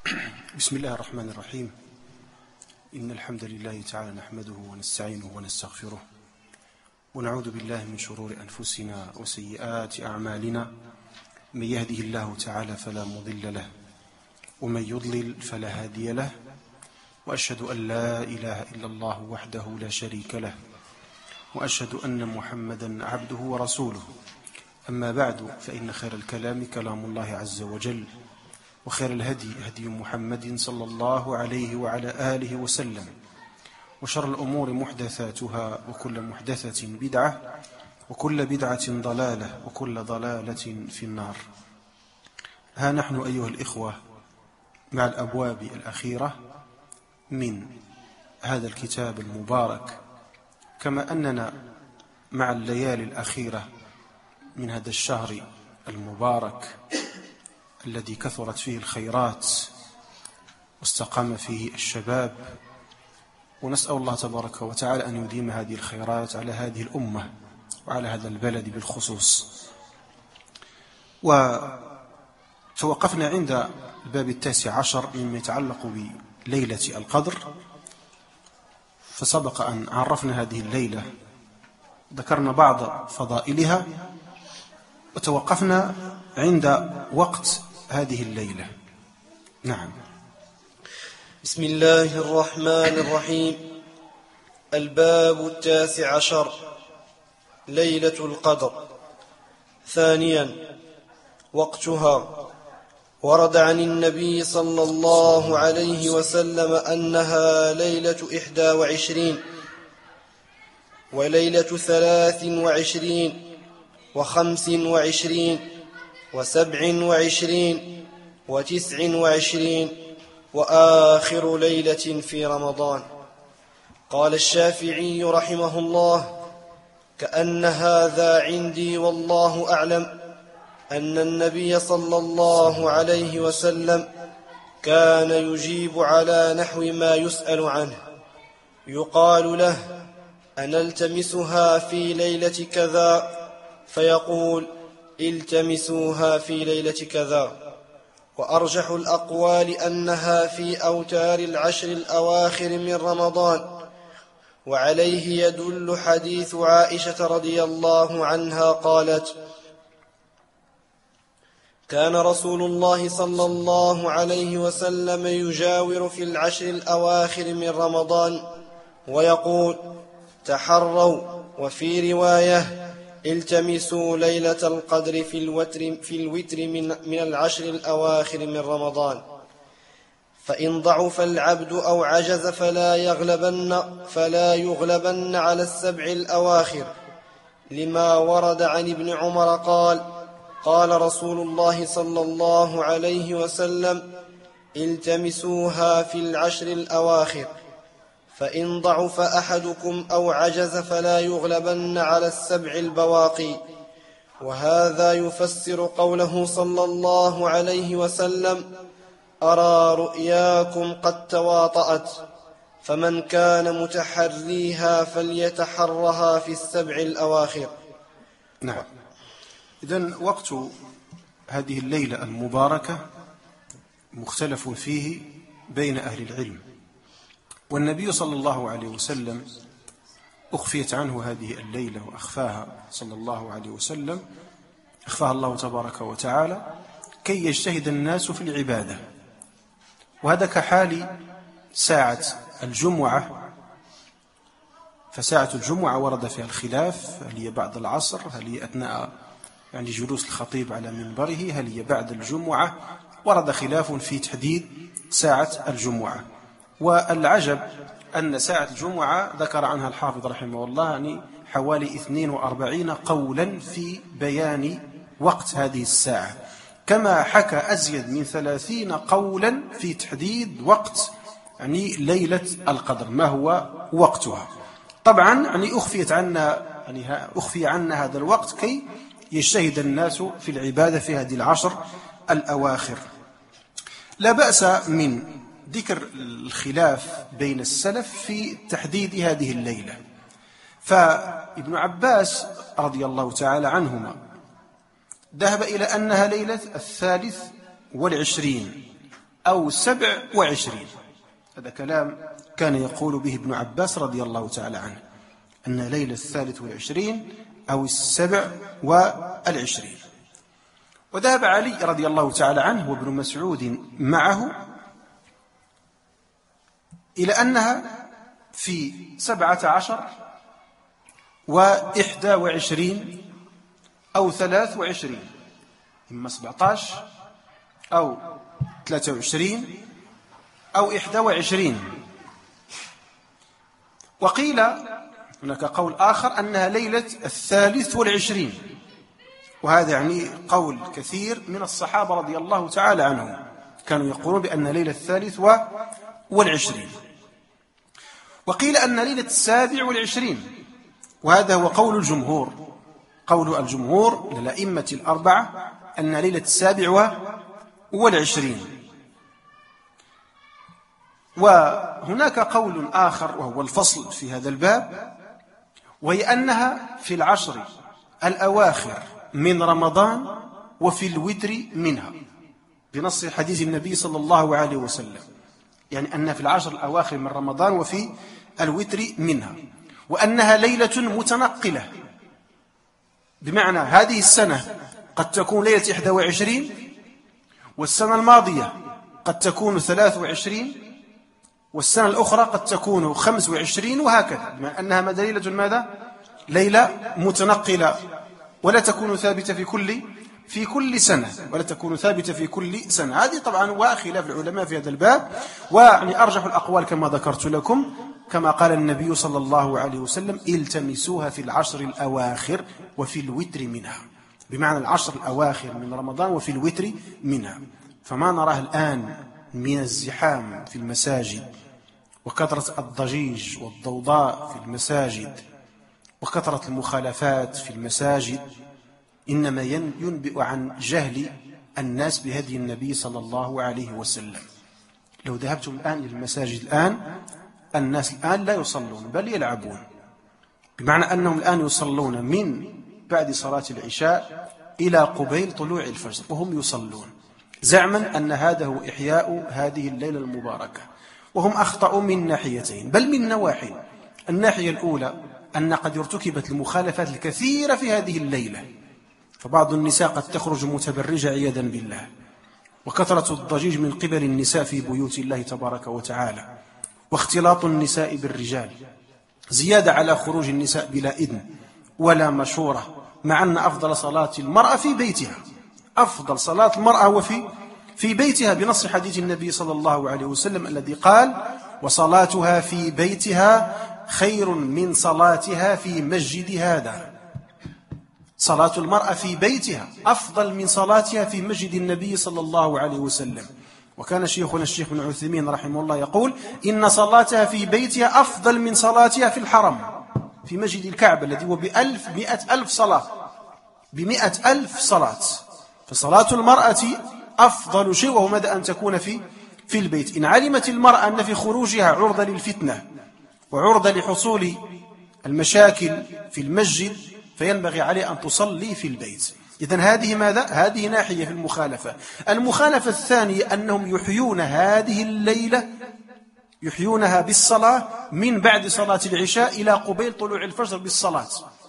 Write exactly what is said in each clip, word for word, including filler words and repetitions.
بسم الله الرحمن الرحيم. إن الحمد لله تعالى نحمده ونستعينه ونستغفره ونعوذ بالله من شرور أنفسنا وسيئات أعمالنا. من يهده الله تعالى فلا مضل له ومن يضلل فلا هادي له، وأشهد أن لا إله إلا الله وحده لا شريك له، وأشهد أن محمدا عبده ورسوله. أما بعد، فإن خير الكلام كلام الله عز وجل، وخير الهدي هدي محمد صلى الله عليه وعلى آله وسلم، وشر الأمور محدثاتها، وكل محدثة بدعة، وكل بدعة ضلالة، وكل ضلالة في النار. ها نحن أيها الإخوة مع الأبواب الأخيرة من هذا الكتاب المبارك، كما أننا مع الليالي الأخيرة من هذا الشهر المبارك الذي كثرت فيه الخيرات واستقام فيه الشباب، ونسأل الله تبارك وتعالى أن يديم هذه الخيرات على هذه الأمة وعلى هذا البلد بالخصوص. وتوقفنا عند الباب التاسع عشر مما يتعلق بليلة القدر، فسبق أن عرفنا هذه الليلة، ذكرنا بعض فضائلها، وتوقفنا عند وقت هذه الليلة. نعم. بسم الله الرحمن الرحيم. الباب التاسع عشر، ليلة القدر. ثانيا، وقتها. ورد عن النبي صلى الله عليه وسلم أنها ليلة إحدى وعشرين، وليلة ثلاث وعشرين، وخمس وعشرين، وسبع وعشرين، وتسع وعشرين، وآخر ليلة في رمضان. قال الشافعي رحمه الله: كأن هذا عندي والله أعلم أن النبي صلى الله عليه وسلم كان يجيب على نحو ما يسأل عنه، يقال له: أنا التمسها في ليلة كذا، فيقول: التمسوها في ليلة كذا. وأرجح الأقوال أنها في أوتار العشر الأواخر من رمضان، وعليه يدل حديث عائشة رضي الله عنها قالت: كان رسول الله صلى الله عليه وسلم يجاور في العشر الأواخر من رمضان ويقول: تحروا، وفي رواية: التمسوا ليلة القدر في الوتر, في الوتر من, من العشر الأواخر من رمضان. فإن ضعف العبد أو عجز فلا يغلبن, فلا يغلبن على السبع الأواخر، لما ورد عن ابن عمر قال: قال رسول الله صلى الله عليه وسلم: التمسوها في العشر الأواخر. فإن ضعف أحدكم أو عجز فلا يغلبن على السبع البواقي. وهذا يفسر قوله صلى الله عليه وسلم: أرى رؤياكم قد تواطأت، فمن كان متحريها فليتحرها في السبع الأواخر. نعم. إذن وقت هذه الليلة المباركة مختلف فيه بين أهل العلم، والنبي صلى الله عليه وسلم أخفيت عنه هذه الليلة وأخفاها صلى الله عليه وسلم، أخفاها الله تبارك وتعالى كي يجتهد الناس في العبادة. وهذا كحال ساعة الجمعة، فساعة الجمعة ورد فيها الخلاف: هل هي بعد العصر؟ هل هي أثناء يعني جلوس الخطيب على منبره؟ هل هي بعد الجمعة؟ ورد خلاف في تحديد ساعة الجمعة. والعجب أن ساعة الجمعة ذكر عنها الحافظ رحمه الله يعني حوالي اثنين وأربعين قولا في بيان وقت هذه الساعة، كما حكى أزيد من ثلاثين قولا في تحديد وقت يعني ليلة القدر، ما هو وقتها. طبعا يعني أخفيت عنا يعني أخفي عنا هذا الوقت كي يجتهد الناس في العبادة في هذه العشر الأواخر. لا بأس من ذكر الخلاف بين السلف في تحديد هذه الليلة. فابن عباس رضي الله تعالى عنهما ذهب إلى أنها ليلة الثالث والعشرين أو سبع وعشرين. هذا كلام كان يقول به ابن عباس رضي الله تعالى عنه، أن ليلة الثالث والعشرين أو السبع والعشرين. وذهب علي رضي الله تعالى عنه وابن مسعود معه إلى أنها في سبعة عشر وإحدى وعشرين أو ثلاث وعشرين، إما سبعة عشر أو ثلاثة وعشرين أو إحدى وعشرين. وقيل هناك قول آخر أنها ليلة الثالث والعشرين، وهذا يعني قول كثير من الصحابة رضي الله تعالى عنهم، كانوا يقولون بأن ليلة الثالث والعشرين. وقيل أن ليلة السابع والعشرين، وهذا هو قول الجمهور، قول الجمهور للأئمة الأربعة أن ليلة السابع والعشرين. وهناك قول آخر وهو الفصل في هذا الباب، وهي أنها في العشر الأواخر من رمضان وفي الوتر منها، بنص حديث النبي صلى الله عليه وسلم، يعني أن في العشر الأواخر من رمضان وفي الوتر منها، وأنها ليلة متنقلة، بمعنى هذه السنة قد تكون ليلة إحدى وعشرين، والسنة الماضية قد تكون ثلاث وعشرين، والسنة الأخرى قد تكون خمس وعشرين، وهكذا، بمعنى أنها ليلة ماذا؟ ليلة متنقلة، ولا تكون ثابتة في كل في كل سنة، ولا تكون ثابتة في كل سنة. هذه طبعا وخلاف العلماء في هذا الباب، ويعني أرجح الأقوال كما ذكرت لكم كما قال النبي صلى الله عليه وسلم: التمسوها في العشر الأواخر وفي الوتر منها، بمعنى العشر الأواخر من رمضان وفي الوتر منها. فما نراه الآن من الزحام في المساجد وكثرة الضجيج والضوضاء في المساجد وكثرة المخالفات في المساجد إنما ينبئ عن جهل الناس بهدي النبي صلى الله عليه وسلم. لو ذهبتم الآن إلى المساجد الآن، الناس الآن لا يصلون بل يلعبون، بمعنى أنهم الآن يصلون من بعد صلاة العشاء إلى قبيل طلوع الفجر وهم يصلون، زعما أن هذا هو إحياء هذه الليلة المباركة. وهم أخطأوا من ناحيتين بل من نواحي. الناحية الأولى أن قد ارتكبت المخالفات الكثيرة في هذه الليلة، فبعض النساء قد تخرج متبرجة عياذا بالله، وكثرة الضجيج من قبل النساء في بيوت الله تبارك وتعالى، واختلاط النساء بالرجال، زيادة على خروج النساء بلا إذن ولا مشورة، مع أن أفضل صلاة المرأة في بيتها، أفضل صلاة المرأة وفي في بيتها، بنص حديث النبي صلى الله عليه وسلم الذي قال: وصلاتها في بيتها خير من صلاتها في مسجد هذا. صلاة المرأة في بيتها أفضل من صلاتها في مسجد النبي صلى الله عليه وسلم. وكان شيخنا الشيخ بن عثيمين رحمه الله يقول: إن صلاتها في بيتها أفضل من صلاتها في الحرم، في مسجد الكعبة الذي هو بألف مئة ألف صلاة، بمئة ألف صلاة. فصلاة المرأة أفضل شيء، وهو ماذا؟ أن تكون في في البيت. إن علمت المرأة أن في خروجها عرضة للفتنة وعرضة لحصول المشاكل في المسجد، فينبغي عليه أن تصلي في البيت. إذن هذه ماذا؟ هذه ناحية في المخالفة. المخالفة الثانية أنهم يحيون هذه الليلة، يحيونها بالصلاة من بعد صلاة العشاء إلى قبيل طلوع الفجر بالصلاة.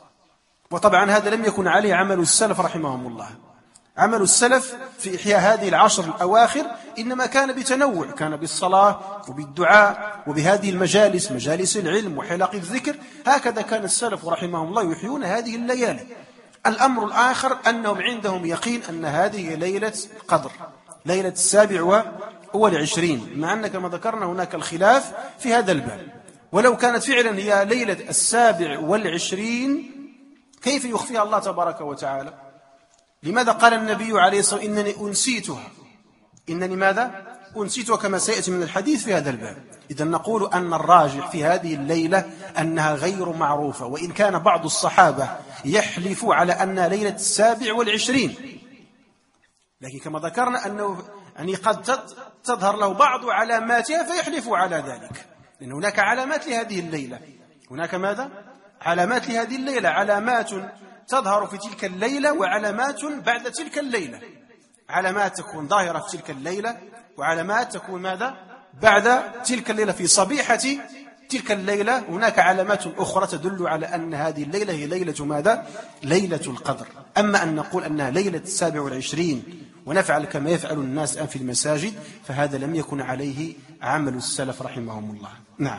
وطبعا هذا لم يكن عليه عمل السلف رحمهم الله. عمل السلف في إحياء هذه العشر الأواخر إنما كان بتنوع، كان بالصلاة وبالدعاء وبهذه المجالس، مجالس العلم وحلق الذكر. هكذا كان السلف رحمهم الله يحيون هذه الليالي. الأمر الآخر أنهم عندهم يقين أن هذه ليلة القدر، ليلة السابع والعشرين، مع أن كما ذكرنا هناك الخلاف في هذا الباب. ولو كانت فعلا هي ليلة السابع والعشرين، كيف يخفيها الله تبارك وتعالى؟ لماذا قال النبي عليه الصلاة والسلام: إنني أنسيتها؟ إنني ماذا؟ أنسيتها، كما سيأتي من الحديث في هذا الباب. إذن نقول أن الراجح في هذه الليلة أنها غير معروفة، وإن كان بعض الصحابة يحلف على أنها ليلة السابع والعشرين، لكن كما ذكرنا أنه يعني قد تظهر له بعض علاماتها فيحلف على ذلك، لأن هناك علامات لهذه الليلة. هناك ماذا؟ علامات لهذه الليلة، علامات تظهر في تلك الليلة وعلامات بعد تلك الليلة. علامات تكون ظاهرة في تلك الليلة وعلامات تكون ماذا بعد تلك الليلة في صبيحة تلك الليلة. هناك علامات أخرى تدل على أن هذه الليلة هي ليلة ماذا ليلة القدر. أما أن نقول أنها ليلة السابع والعشرين ونفعل كما يفعل الناس الآن في المساجد فهذا لم يكن عليه عمل السلف رحمهم الله. نعم.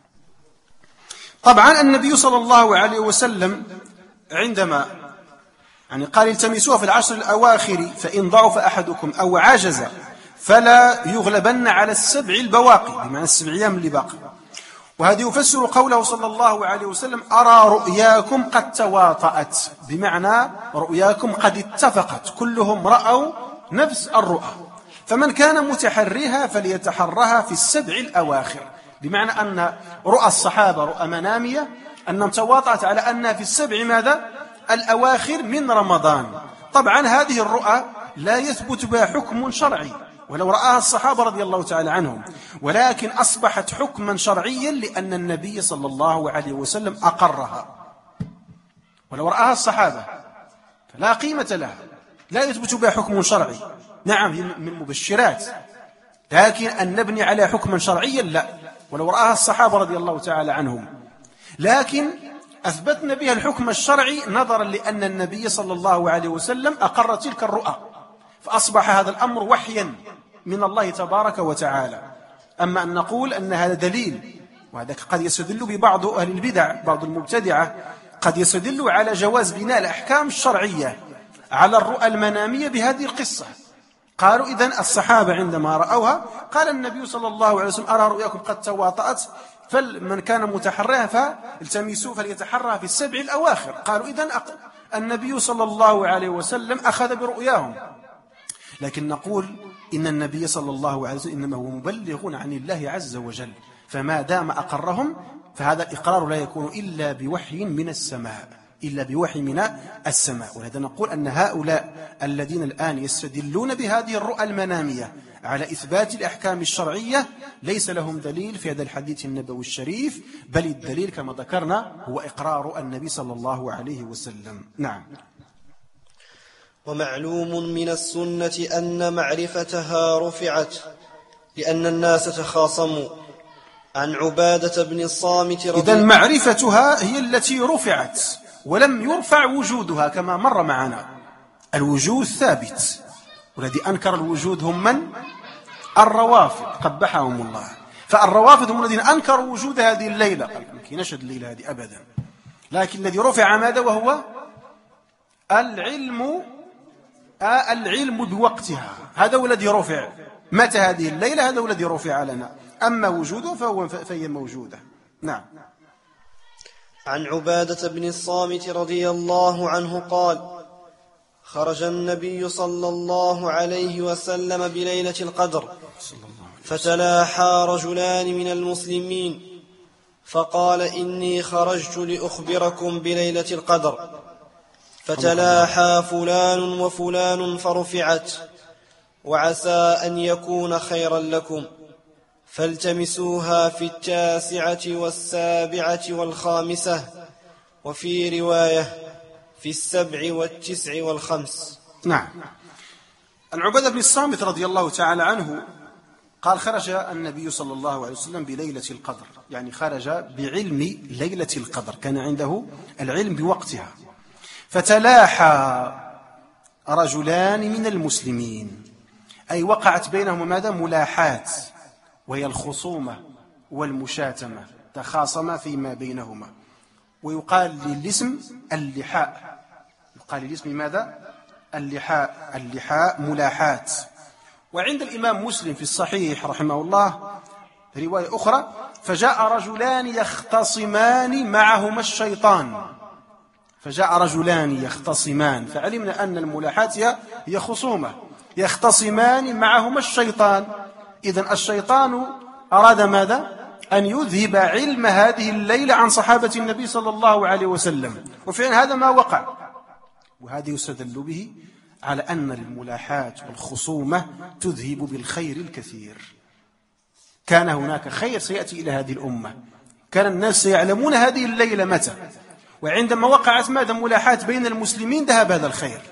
طبعا النبي صلى الله عليه وسلم عندما يعني قال التمسوها في العشر الأواخر فإن ضعف أحدكم أو عجز فلا يغلبن على السبع البواقي، بمعنى السبع أيام اللي باقي. وهذا يفسر قوله صلى الله عليه وسلم أرى رؤياكم قد تواطأت، بمعنى رؤياكم قد اتفقت، كلهم رأوا نفس الرؤى، فمن كان متحريها فليتحرها في السبع الأواخر، بمعنى أن رؤى الصحابة رؤى منامية أنهم تواطأت على أنها في السبع ماذا الأواخر من رمضان. طبعا هذه الرؤى لا يثبت بها حكم شرعي ولو رآها الصحابة رضي الله تعالى عنهم، ولكن أصبحت حكما شرعيا لأن النبي صلى الله عليه وسلم أقرها. ولو رآها الصحابة فلا قيمة لها، لا يثبت بها حكم شرعي. نعم من المبشرات، لكن أن نبني على حكما شرعيا لا، ولو رآها الصحابة رضي الله تعالى عنهم، لكن أثبتنا بها الحكم الشرعي نظرا لأن النبي صلى الله عليه وسلم أقر تلك الرؤى، فأصبح هذا الأمر وحيا من الله تبارك وتعالى. أما أن نقول أن هذا دليل، وهذا قد يستدل ببعض أهل البدع بعض المبتدعة قد يستدل على جواز بناء الأحكام الشرعية على الرؤى المنامية بهذه القصة. قالوا إذن الصحابة عندما رأوها قال النبي صلى الله عليه وسلم أرى رؤياكم قد تواطأت فمن كان متحرها فالتمسوه فليتحرها في السبع الأواخر. قالوا إذن النبي صلى الله عليه وسلم أخذ برؤياهم، لكن نقول إن النبي صلى الله عليه وسلم إنما هو مبلغ عن الله عز وجل، فما دام أقرهم فهذا الإقرار لا يكون إلا بوحي من السماء إلا بوحي من السماء. ولهذا نقول أن هؤلاء الذين الآن يستدلون بهذه الرؤى المنامية على إثبات الأحكام الشرعية ليس لهم دليل في هذا الحديث النبوي الشريف، بل الدليل كما ذكرنا هو إقرار النبي صلى الله عليه وسلم. نعم. ومعلوم من السنة أن معرفتها رفعت لأن الناس تخاصموا. عن عبادة بن الصامت رضي إذن معرفتها هي التي رفعت ولم يرفع وجودها كما مر معنا. الوجود ثابت، والذي أنكر الوجود هم من؟ الروافض قبحهم الله. فالروافض هم الذين أنكروا وجود هذه الليلة، قال يمكن نشهد الليلة هذه أبدا، لكن الذي رفع ماذا؟ وهو العلم آه العلم بوقتها، هذا هو الذي رفع. متى هذه الليلة؟ هذا هو الذي رفع لنا، أما وجوده فهو فهي موجودة. نعم. عن عبادة بن الصامت رضي الله عنه قال: خرج النبي صلى الله عليه وسلم بليلة القدر فتلاحى رجلان من المسلمين فقال: إني خرجت لأخبركم بليلة القدر. فتلاحى فلان وفلان فرفعت، وعسى أن يكون خيرا لكم، فالتمسوها في التاسعة والسابعة والخامسة، وفي رواية في السبع والتسع والخمس. نعم. العبادة بن الصامت رضي الله تعالى عنه قال: خرج النبي صلى الله عليه وسلم بليلة القدر، يعني خرج بعلم ليلة القدر، كان عنده العلم بوقتها. فتلاحى رجلان من المسلمين، أي وقعت بينهم ماذا؟ ملاحات، وهي الخصومة والمشاتمة، تخاصما فيما بينهما. ويقال للاسم اللحاء، يقال للاسم ماذا؟ اللحاء، اللحاء ملاحات. وعند الإمام مسلم في الصحيح رحمه الله رواية أخرى: فجاء رجلان يختصمان معهما الشيطان. فجاء رجلان يختصمان، فعلمنا أن الملاحات هي خصومة، يختصمان معهما الشيطان. إذن الشيطان أراد ماذا؟ أن يذهب علم هذه الليلة عن صحابة النبي صلى الله عليه وسلم، وفعلا هذا ما وقع. وهذا يستدل به على أن الملاحات والخصومة تذهب بالخير الكثير. كان هناك خير سيأتي إلى هذه الأمة، كان الناس سيعلمون هذه الليلة متى، وعندما وقعت ماذا؟ ملاحات بين المسلمين ذهب هذا الخير.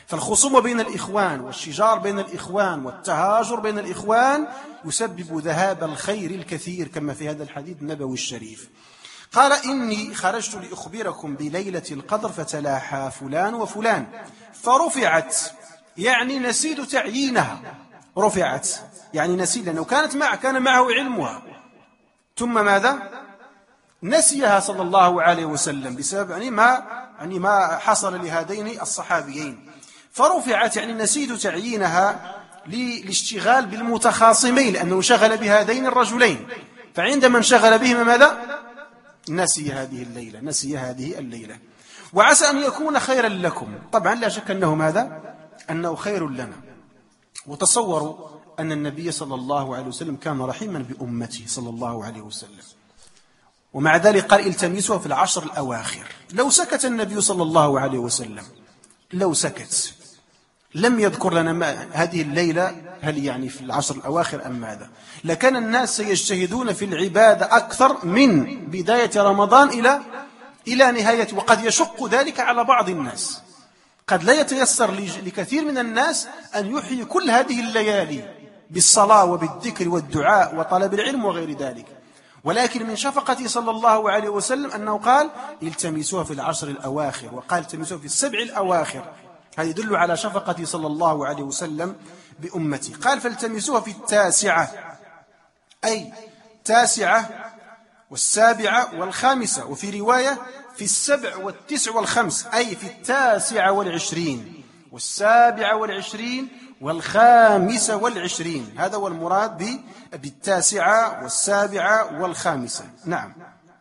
فالخصومة بين الإخوان والشجار بين الإخوان والتهاجر بين الإخوان يسبب ذهاب الخير الكثير كما في هذا الحديث النبوي الشريف. قال إني خرجت لأخبركم بليلة القدر فتلاحى فلان وفلان فرفعت، يعني نسيت تعيينها، رفعت يعني نسيت لأنه كانت معه كان معه علمها، ثم ماذا نسيها صلى الله عليه وسلم بسبب يعني ما يعني ما حصل لهذين الصحابيين، فرفعت يعني نسيت تعيينها للاشتغال بالمتخاصمين لأنه انشغل بهذين الرجلين، فعندما انشغل بهما ماذا نسي هذه الليلة نسي هذه الليلة وعسى أن يكون خيرا لكم. طبعا لا شك أنه ماذا أنه خير لنا. وتصوروا أن النبي صلى الله عليه وسلم كان رحيما بأمته صلى الله عليه وسلم، ومع ذلك قال التمسوها في العشر الأواخر. لو سكت النبي صلى الله عليه وسلم لو سكت لم يذكر لنا ما هذه الليلة هل يعني في العشر الأواخر أم ماذا، لكان الناس سيجتهدون في العبادة أكثر من بداية رمضان إلى إلى نهاية، وقد يشق ذلك على بعض الناس، قد لا يتيسر لكثير من الناس أن يحيي كل هذه الليالي بالصلاة وبالذكر والدعاء وطلب العلم وغير ذلك، ولكن من شفقته صلى الله عليه وسلم أنه قال التمسوها في العشر الأواخر، وقال التمسوها في السبع الأواخر. هذا يدل على شفقته صلى الله عليه وسلم بأمته. قال فالتمسوها في التاسعة، أي التاسعة والسابعة والخامسة، وفي رواية في السبع والتسع والخمس، أي في التاسعة والعشرين والسابعة والعشرين والخامسة والعشرين. هذا هو المراد بالتاسعة والسابعة والخامسة. نعم.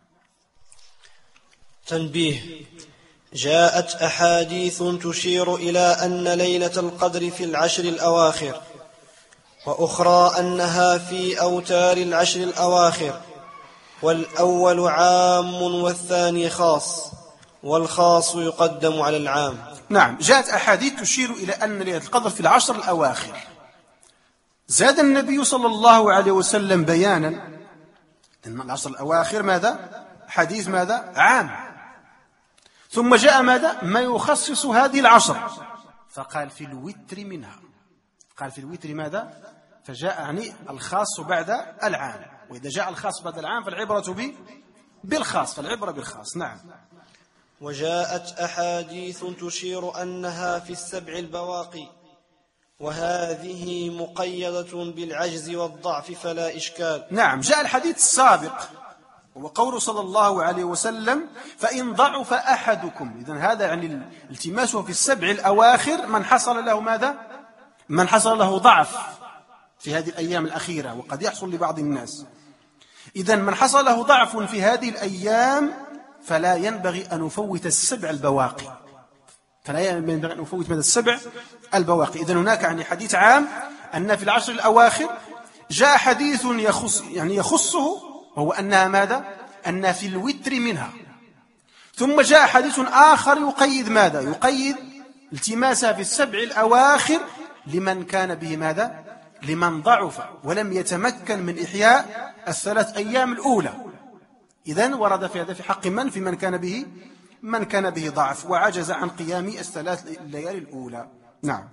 تنبيه: جاءت أحاديث تشير إلى أن ليلة القدر في العشر الأواخر، وأخرى أنها في أوتار العشر الأواخر، والأول عام والثاني خاص، والخاص يقدم على العام. نعم، جاءت أحاديث تشير إلى أن ليلة القدر في العشر الأواخر. زاد النبي صلى الله عليه وسلم بيانا أن العشر الأواخر ماذا؟ حديث ماذا؟ عام. ثم جاء ماذا؟ ما يخصص هذه العشر، فقال في الوتر منها، قال في الوتر ماذا؟ فجاء يعني الخاص بعد العام، وإذا جاء الخاص بعد العام فالعبرة به بالخاص، فالعبرة بالخاص. نعم. وجاءت أحاديث تشير أنها في السبع البواقي، وهذه مقيدة بالعجز والضعف فلا إشكال. نعم، جاء الحديث السابق وقول صلى الله عليه وسلم فإن ضعف أحدكم، إذن هذا يعني التماسه في السبع الأواخر من حصل له ماذا؟ من حصل له ضعف في هذه الأيام الأخيرة، وقد يحصل لبعض الناس. إذن من حصل له ضعف في هذه الأيام فلا ينبغي أن نفوت السبع البواقي، فلا ينبغي أن نفوت من السبع البواقي. إذن هناك يعني حديث عام أن في العشر الأواخر، جاء حديث يخص يعني يخصه وهو أنها ماذا؟ أن في الوتر منها. ثم جاء حديث آخر يقيد ماذا؟ يقيد التماسها في السبع الأواخر لمن كان به ماذا؟ لمن ضعف ولم يتمكن من إحياء الثلاث أيام الأولى. إذن ورد في هذا في حق من؟ في من كان به من كان به ضعف وعجز عن قيام الثلاث الليالي الأولى. نعم.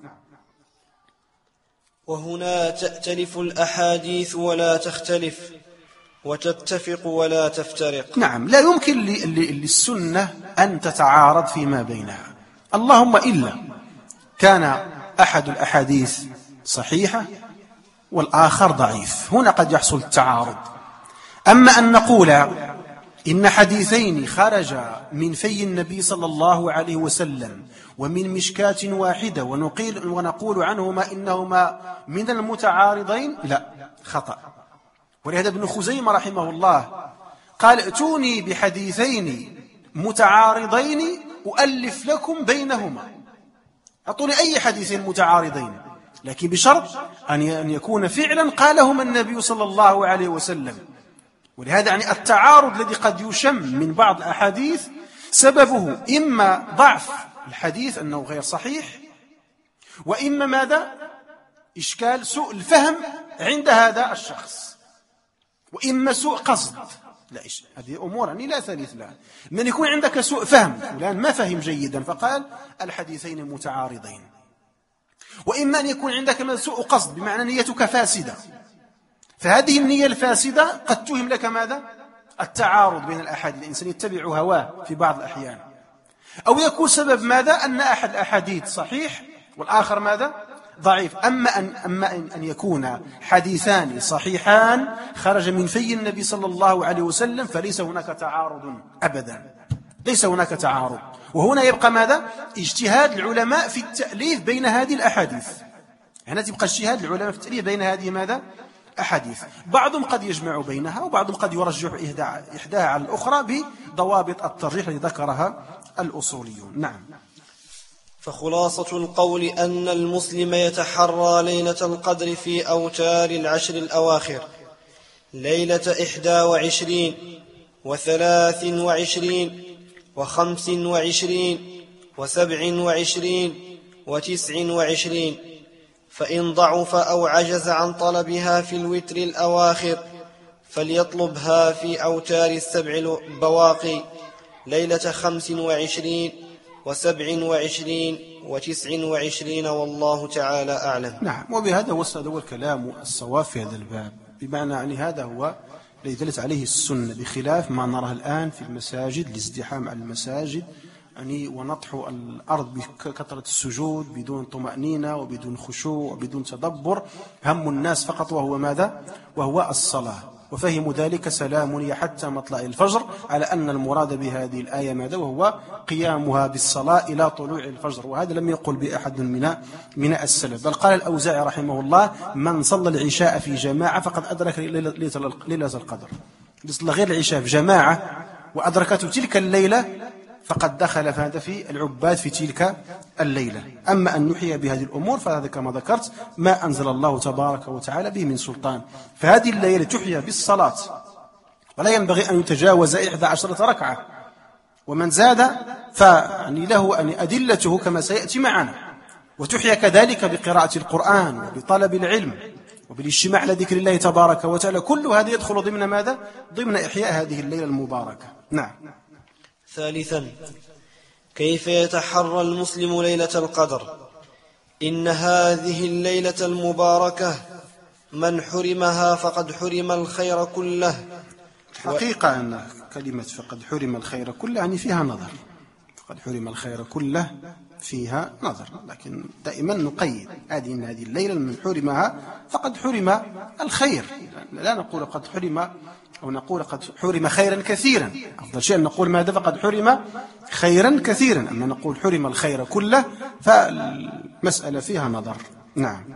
وهنا تأتلف الأحاديث ولا تختلف، وتتفق ولا تفترق. نعم، لا يمكن للسنة أن تتعارض فيما بينها، اللهم إلا كان أحد الأحاديث صحيحة والآخر ضعيف، هنا قد يحصل التعارض. أما أن نقول إن حديثين خرجا من في النبي صلى الله عليه وسلم ومن مشكاة واحدة ونقول, ونقول عنهما إنهما من المتعارضين، لا، خطأ. ولهذا ابن خزيمة رحمه الله قال ائتوني بحديثين متعارضين أؤلف لكم بينهما، أعطوني أي حديثين متعارضين، لكن بشرط أن يكون فعلا قالهما النبي صلى الله عليه وسلم. ولهذا يعني التعارض الذي قد يشم من بعض الأحاديث سببه إما ضعف الحديث أنه غير صحيح، وإما ماذا؟ إشكال سوء الفهم عند هذا الشخص، وإما سوء قصد. لا إيش هذه أمور يعني لا ثالث لها. من يكون عندك سوء فهم، فلان ما فهم جيدا فقال الحديثين متعارضين، وإما أن يكون عندك سوء قصد بمعنى نيتك فاسدة، فهذه النية الفاسدة قد تهم لك ماذا؟ التعارض بين الأحاديث، الإنسان يتبع هواه في بعض الأحيان، أو يكون سبب ماذا؟ أن أحد الأحاديث صحيح والآخر ماذا؟ ضعيف. أما أن, أما أن يكون حديثان صحيحان خرج من في النبي صلى الله عليه وسلم فليس هناك تعارض أبدا، ليس هناك تعارض. وهنا يبقى ماذا؟ اجتهاد العلماء في التأليف بين هذه الأحاديث. هنا تبقى اجتهاد العلماء في التأليف بين هذه ماذا؟ أحاديث. بعضهم قد يجمع بينها وبعضهم قد يرجح إحداها على الأخرى بضوابط الترجيح التي ذكرها الأصوليون. نعم. فخلاصة القول أن المسلم يتحرى ليلة القدر في أوتار العشر الأواخر، ليلة إحدى وعشرين وثلاث وعشرين وخمس وعشرين وسبع وعشرين وتسع وعشرين، فإن ضعف أو عجز عن طلبها في الوتر الأواخر فليطلبها في أوتار السبع البواقي، ليلة خمس وعشرين وسبع وعشرين وتسع وعشرين، والله تعالى أعلم. نعم. وبهذا هو الكلام الصواب في هذا الباب، بمعنى يعني هذا هو الذي دلت عليه السنة، بخلاف ما نراه الآن في المساجد، الازدحام على المساجد يعني ونطح الأرض بكثرة السجود بدون طمأنينة وبدون خشوع وبدون تدبر، هم الناس فقط وهو ماذا؟ وهو الصلاة. وفهموا ذلك سلام حتى مطلع الفجر على أن المراد بهذه الآية ماذا؟ وهو قيامها بالصلاة إلى طلوع الفجر. وهذا لم يقل بأحد من من السلف، بل قال الأوزاعي رحمه الله: من صلى العشاء في جماعة فقد أدرك ليلة القدر. صلى غير العشاء في جماعة وأدركته تلك الليلة فقد دخل هذا في العباد في تلك الليلة. أما أن نحيي بهذه الأمور فهذا كما ذكرت ما أنزل الله تبارك وتعالى به من سلطان. فهذه الليلة تحيي بالصلاة، ولا ينبغي أن يتجاوز إحدى عشرة ركعة، ومن زاد فعني له أن أدلته كما سيأتي معنا. وتحيي كذلك بقراءة القرآن وبطلب العلم وبالاجتماع على ذكر الله تبارك وتعالى. كل هذا يدخل ضمن ماذا؟ ضمن إحياء هذه الليلة المباركة. نعم. ثالثا، كيف يتحرى المسلم ليلة القدر؟ إن هذه الليلة المباركة من حرمها فقد حرم الخير كله. حقيقة أن كلمة فقد حرم الخير كله يعني فيها نظر، فقد حرم الخير كله فيها نظر، لكن دائما نقيد هذه إن هذه الليلة من حرمها فقد حرم الخير، لا نقول قد حرم أو نقول قد حرم خيرا كثيرا. أفضل شيء أن نقول ماذا؟ فقد حرم خيرا كثيرا. أما نقول حرم الخير كله فالمسألة فيها نظر. نعم.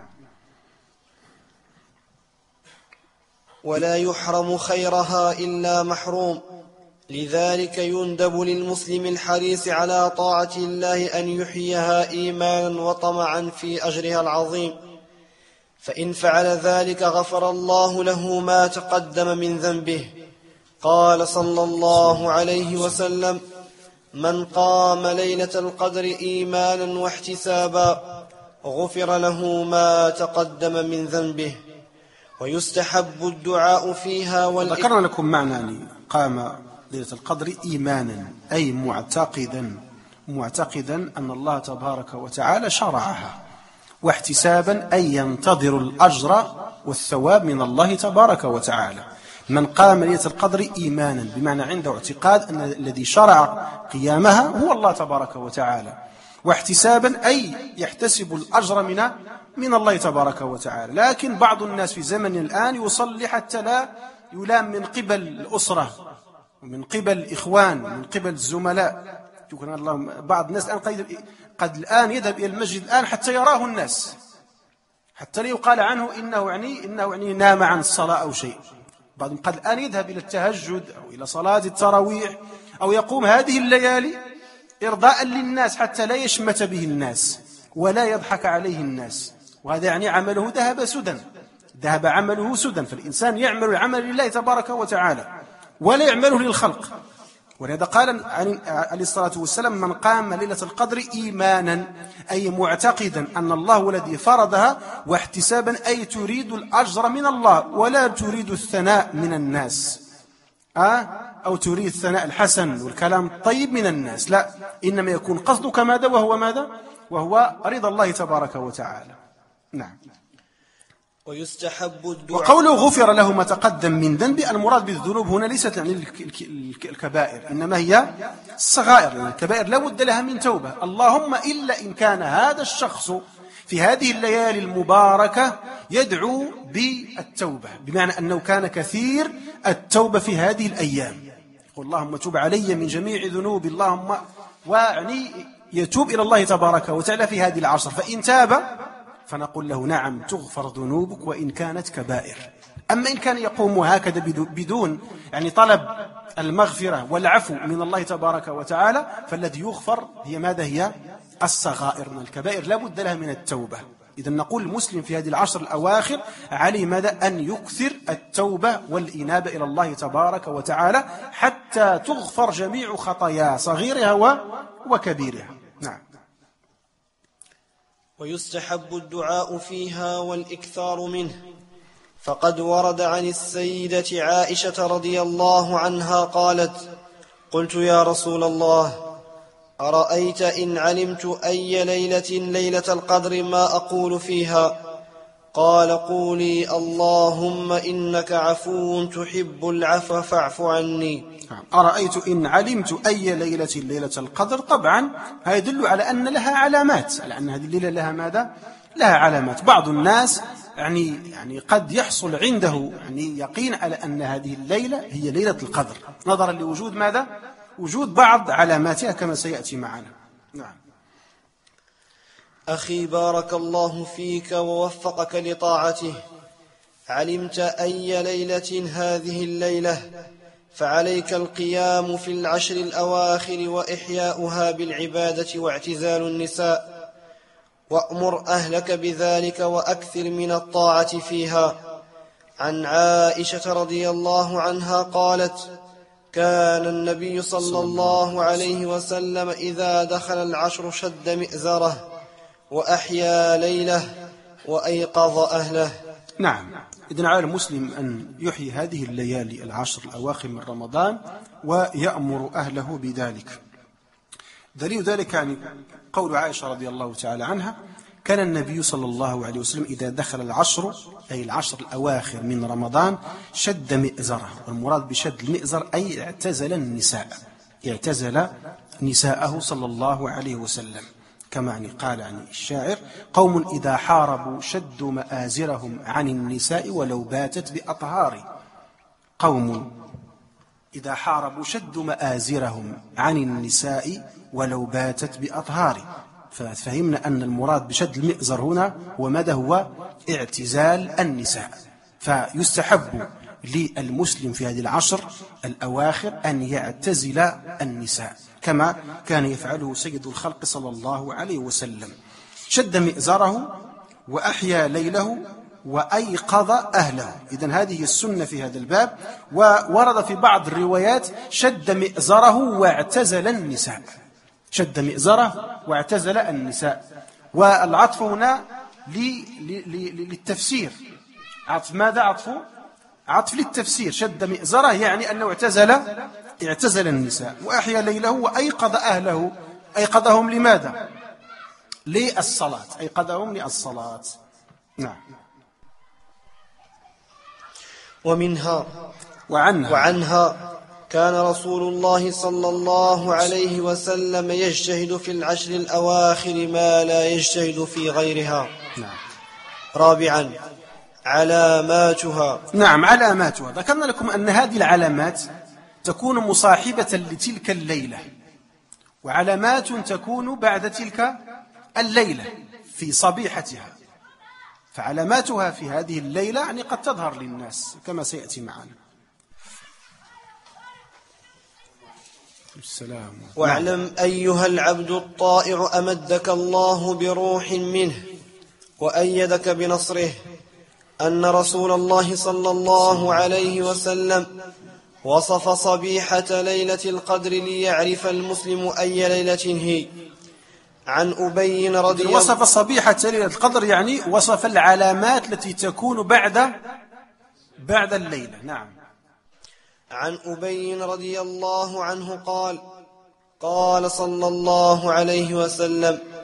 ولا يحرم خيرها إلا محروم، لذلك يندب للمسلم الحريص على طاعة الله أن يحييها إيمانا وطمعا في أجرها العظيم، فإن فعل ذلك غفر الله له ما تقدم من ذنبه. قال صلى الله عليه وسلم: من قام ليلة القدر إيمانا واحتسابا غفر له ما تقدم من ذنبه. ويستحب الدعاء فيها والإ... ذكرنا لكم معنى قام ليلة القدر إيمانا، أي معتقدا معتقدا أن الله تبارك وتعالى شرعها، واحتسابا أي ينتظر الأجر والثواب من الله تبارك وتعالى. من قام ليلة القدر إيمانا بمعنى عنده اعتقاد أن الذي شرع قيامها هو الله تبارك وتعالى، واحتسابا أي يحتسب الأجر من من الله تبارك وتعالى. لكن بعض الناس في زمن الآن يصلي حتى لا يلام من قبل الأسرة ومن قبل الإخوان ومن قبل الزملاء. بعض الناس الآن قد, قد الآن يذهب إلى المسجد الآن حتى يراه الناس، حتى لا يقال عنه إنه يعني إنه يعني نام عن الصلاة أو شيء. بعضهم قد الآن يذهب إلى التهجد أو إلى صلاة التراويح أو يقوم هذه الليالي إرضاء للناس حتى لا يشمت به الناس ولا يضحك عليه الناس، وهذا يعني عمله ذهب سدى، ذهب عمله سدى. فالإنسان يعمل العمل لله تبارك وتعالى ولا يعمله للخلق. ولهذا قال عليه الصلاة والسلام: من قام ليلة القدر إيمانا أي معتقدا أن الله هو الذي فرضها، واحتسابا أي تريد الأجر من الله ولا تريد الثناء من الناس أه؟ أو تريد الثناء الحسن والكلام الطيب من الناس، لا، إنما يكون قصدك ماذا؟ وهو ماذا؟ وهو رضا الله تبارك وتعالى. نعم. ويستحب الدعاء. وقوله غفر له ما تقدم من ذنبه، المراد بالذنوب هنا ليست يعني الكبائر، إنما هي الصغائر، لأن الكبائر لا بد لها من توبة. اللهم إلا إن كان هذا الشخص في هذه الليالي المباركة يدعو بالتوبة، بمعنى أنه كان كثير التوبة في هذه الأيام، يقول اللهم تب علي من جميع ذنوبي، اللهم، ويعني يتوب إلى الله تبارك وتعالى في هذه العشر، فإن تاب فنقول له نعم تغفر ذنوبك وإن كانت كبائر. أما إن كان يقوم هكذا بدون يعني طلب المغفرة والعفو من الله تبارك وتعالى، فالذي يغفر هي ماذا؟ هي الصغائر. من الكبائر لا بد لها من التوبة. إذن نقول المسلم في هذه العشر الأواخر عليه ماذا؟ أن يكثر التوبة والإنابة إلى الله تبارك وتعالى حتى تغفر جميع خطاياه صغيرها وكبيرها. نعم. ويستحب الدعاء فيها والإكثار منه، فقد ورد عن السيدة عائشة رضي الله عنها قالت: قلت يا رسول الله، أرأيت إن علمت أي ليلة ليلة القدر ما أقول فيها؟ قال: قولي اللهم إنك عفو تحب العفو فاعف عني. أرأيت إن علمت أي ليلة ليلة القدر، طبعا هذا يدل على أن لها علامات، على أن هذه الليلة لها ماذا؟ لها علامات. بعض الناس يعني يعني قد يحصل عنده يعني يقين على أن هذه الليلة هي ليلة القدر، نظرا لوجود ماذا؟ وجود بعض علاماتها كما سيأتي معنا. نعم. أخي بارك الله فيك ووفقك لطاعته، علمت أي ليلة هذه الليلة، فعليك القيام في العشر الأواخر وإحياؤها بالعبادة واعتزال النساء، وأمر أهلك بذلك وأكثر من الطاعة فيها. عن عائشة رضي الله عنها قالت: كان النبي صلى الله عليه وسلم إذا دخل العشر شد مئزره وأحيا ليله وأيقظ أهله. نعم. إذن على المسلم أن يحيي هذه الليالي العشر الأواخر من رمضان ويأمر أهله بذلك. دليل ذلك يعني قول عائشة رضي الله تعالى عنها: كان النبي صلى الله عليه وسلم إذا دخل العشر، أي العشر الأواخر من رمضان، شد مئزره. والمراد بشد المئزر أي اعتزل النساء، اعتزل نساءه صلى الله عليه وسلم، كما يعني قال عن الشاعر: قوم إذا حاربوا شدوا مآزرهم عن النساء ولو باتت بأطهار. قوم إذا حاربوا شدوا مآزرهم عن النساء ولو باتت بأطهار. ففهمنا أن المراد بشد المئزر هنا وماذا؟ هو اعتزال النساء. فيستحب للمسلم في هذه العشر الأواخر أن يعتزل النساء كما كان يفعله سيد الخلق صلى الله عليه وسلم. شد مئزره وأحيا ليله وأيقظ أهله. إذن هذه السنة في هذا الباب. وورد في بعض الروايات شد مئزره واعتزل النساء، شد مئزره واعتزل النساء. والعطف هنا للتفسير. عطف ماذا؟ عطف عطف للتفسير. شد مئزره يعني أنه اعتزل اعتزل النساء. وأحيا ليله وأيقظ أهله. أيقظهم لماذا؟ للصلاة، أيقظهم للصلاة. نعم. ومنها وعنها, وعنها كان رسول الله صلى الله عليه وسلم يجتهد في العشر الأواخر ما لا يجتهد في غيرها. نعم. رابعا علاماتها. نعم، علاماتها. ذكرنا لكم أن هذه العلامات تكون مصاحبة لتلك الليلة، وعلامات تكون بعد تلك الليلة في صبيحتها. فعلاماتها في هذه الليلة يعني قد تظهر للناس كما سيأتي معنا. السلام. واعلم أيها العبد الطائع أمدك الله بروح منه وأيدك بنصره أن رسول الله صلى الله عليه وسلم وصف صبيحة ليلة القدر ليعرف المسلم أي ليلة هي. عن أبي رضي الله وصف صبيحة ليلة القدر يعني وصف العلامات التي تكون بعد بعد الليلة. نعم. عن أبي رضي الله عنه قال: قال صلى الله عليه وسلم: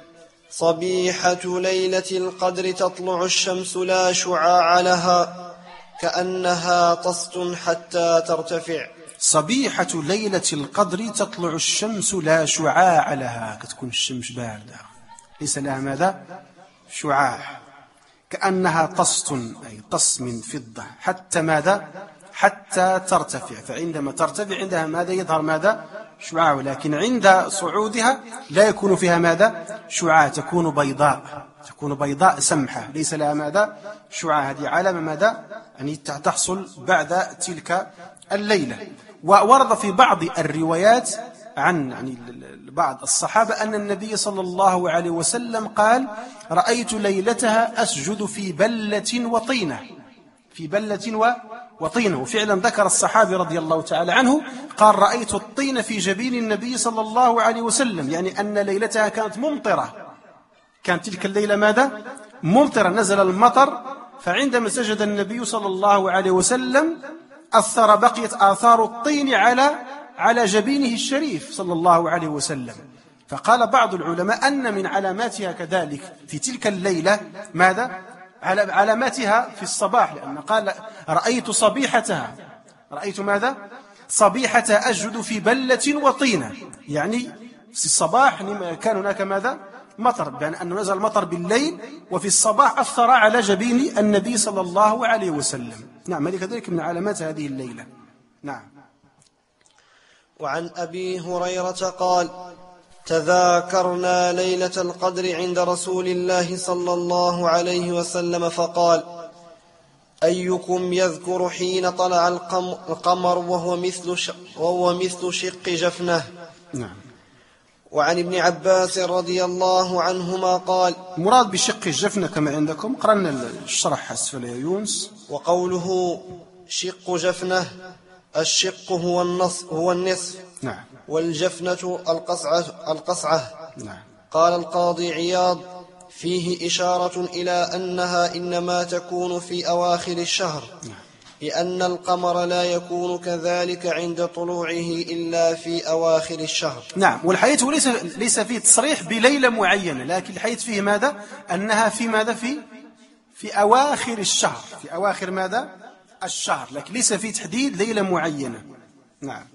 صبيحة ليلة القدر تطلع الشمس لا شعاع لها كأنها طست حتى ترتفع. صبيحة ليلة القدر تطلع الشمس لا شعاع لها، كتكون الشمس باردة ليس لها ماذا؟ شعاع. كأنها طست، أي طس من فضة، حتى ماذا؟ حتى ترتفع. فعندما ترتفع عندها ماذا؟ يظهر ماذا؟ شعاع. ولكن عند صعودها لا يكون فيها ماذا؟ شعاع، تكون بيضاء، تكون بيضاء سمحة ليس لها ماذا؟ شعاع. هذه علامة ماذا؟ يعني تحصل بعد تلك الليلة. وورد في بعض الروايات عن يعني بعض الصحابة أن النبي صلى الله عليه وسلم قال: رأيت ليلتها أسجد في بلة وطينة، في بلة وطينة. وفعلا ذكر الصحابي رضي الله تعالى عنه قال: رأيت الطين في جبين النبي صلى الله عليه وسلم، يعني أن ليلتها كانت ممطرة، كانت تلك الليلة ماذا؟ ممطرة، نزل المطر. فعندما سجد النبي صلى الله عليه وسلم أثر بقيت آثار الطين على على جبينه الشريف صلى الله عليه وسلم. فقال بعض العلماء أن من علاماتها كذلك في تلك الليلة ماذا؟ على علاماتها في الصباح، لأن قال: رأيت صبيحتها، رأيت ماذا؟ صبيحتها أسجد في بلة وطينة، يعني في الصباح كان هناك ماذا؟ مطر، بأن أنه نزل المطر بالليل، وفي الصباح أثر على جبين النبي صلى الله عليه وسلم. نعم، هذه كذلك من علامات هذه الليلة. نعم. وعن أبي هريرة قال: تذاكرنا ليلة القدر عند رسول الله صلى الله عليه وسلم فقال: أيكم يذكر حين طلع القمر وهو مثل وهو مثل شق جفنه؟ نعم. وعن ابن عباس رضي الله عنهما قال: مراد بشق الجفنة كما عندكم، قرأنا الشرح أسفل يا يونس. وقوله شق جفنه، الشق هو النصف هو النصف، نعم، والجفنة القصعة القصعة. نعم. قال القاضي عياض: فيه إشارة إلى أنها إنما تكون في أواخر الشهر، نعم، لأن القمر لا يكون كذلك عند طلوعه إلا في أواخر الشهر. نعم. والحديث ليس ليس فيه تصريح بليلة معينة، لكن الحديث فيه ماذا؟ أنها في ماذا؟ في في أواخر الشهر، في أواخر ماذا؟ الشهر، لكن ليس فيه تحديد ليلة معينة. نعم.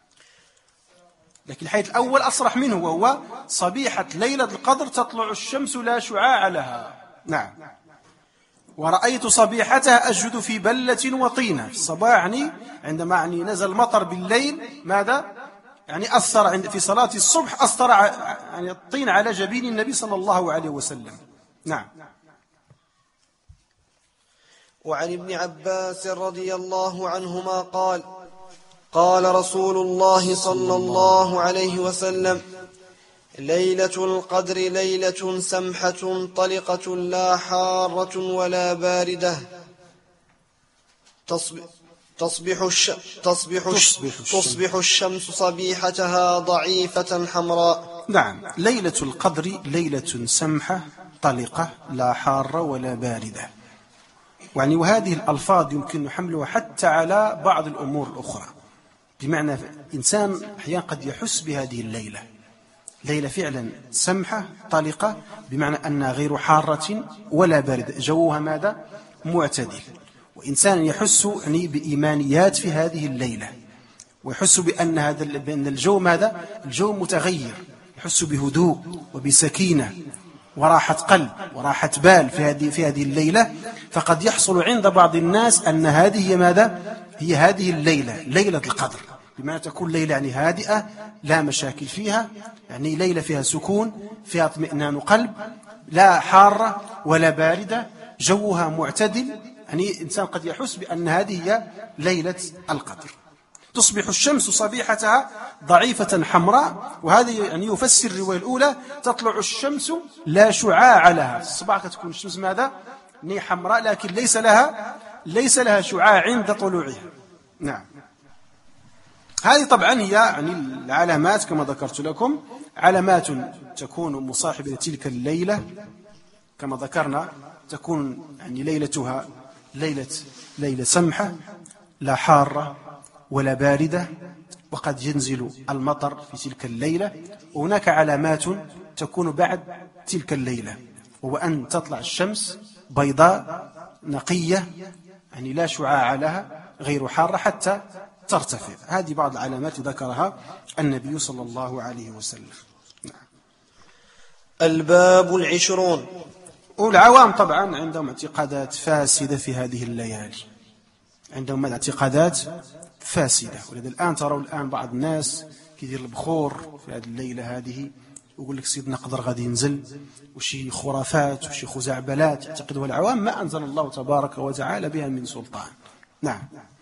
لكن الحديث الأول أصرح منه، وهو صبيحة ليلة القدر تطلع الشمس لا شعاع لها. نعم. ورأيت صبيحتها أسجد في بلة وطينة. في الصباح يعني عندما يعني نزل المطر بالليل ماذا؟ يعني أثر عند في صلاة الصبح أثر يعني الطين على جبين النبي صلى الله عليه وسلم. نعم. وعن ابن عباس رضي الله عنهما قال: قال رسول الله صلى الله عليه وسلم: ليلة القدر ليلة سمحة طلقة لا حارة ولا باردة، تصبح تصبح الش... تصبح الش... تصبح الشمس صبيحتها ضعيفة حمراء. نعم. ليلة القدر ليلة سمحة طلقة لا حارة ولا باردة. يعني وهذه الألفاظ يمكن حملها حتى على بعض الأمور الأخرى، بمعنى إنسان أحيانا قد يحس بهذه الليلة ليلة فعلا سمحة طلقة، بمعنى أنها غير حارة ولا باردة، جوها ماذا؟ معتدل. وإنسان يحس يعني بإيمانيات في هذه الليلة، ويحس بأن هذا بأن الجو ماذا؟ الجو متغير، يحس بهدوء وبسكينة وراحة قلب وراحة بال في هذه في هذه الليلة. فقد يحصل عند بعض الناس أن هذه هي ماذا؟ هي هذه الليلة ليلة القدر، بما تكون ليلة يعني هادئة لا مشاكل فيها، يعني ليلة فيها سكون، فيها اطمئنان قلب، لا حارة ولا باردة، جوها معتدل. يعني إنسان قد يحس بأن هذه هي ليلة القدر. تصبح الشمس صبيحتها ضعيفة حمراء، وهذا يعني يفسر الرواية الأولى: تطلع الشمس لا شعاع لها. الصباح تكون الشمس ماذا؟ ني حمراء، لكن ليس لها ليس لها شعاع عند طلوعها. نعم. هذه طبعا هي يعني العلامات كما ذكرت لكم، علامات تكون مصاحبة لتلك الليلة كما ذكرنا، تكون يعني ليلتها ليلة ليلة سمحة لا حارة ولا باردة وقد ينزل المطر في تلك الليلة. وهناك علامات تكون بعد تلك الليلة، وهو أن تطلع الشمس بيضاء نقية، يعني لا شعاع لها، غير حارة حتى ترتفع. هذه بعض العلامات ذكرها النبي صلى الله عليه وسلم. الباب العشرون. والعوام طبعا عندهم اعتقادات فاسدة في هذه الليالي، عندهم اعتقادات فاسدة. ولذا الآن تروا الآن بعض الناس كيدير البخور في هذه الليلة هذه، يقول لك سيدنا قدر غادي ينزل، وشي خرافات وشي خزعبلات يعتقدها العوام ما أنزل الله تبارك وتعالى بها من سلطان. نعم.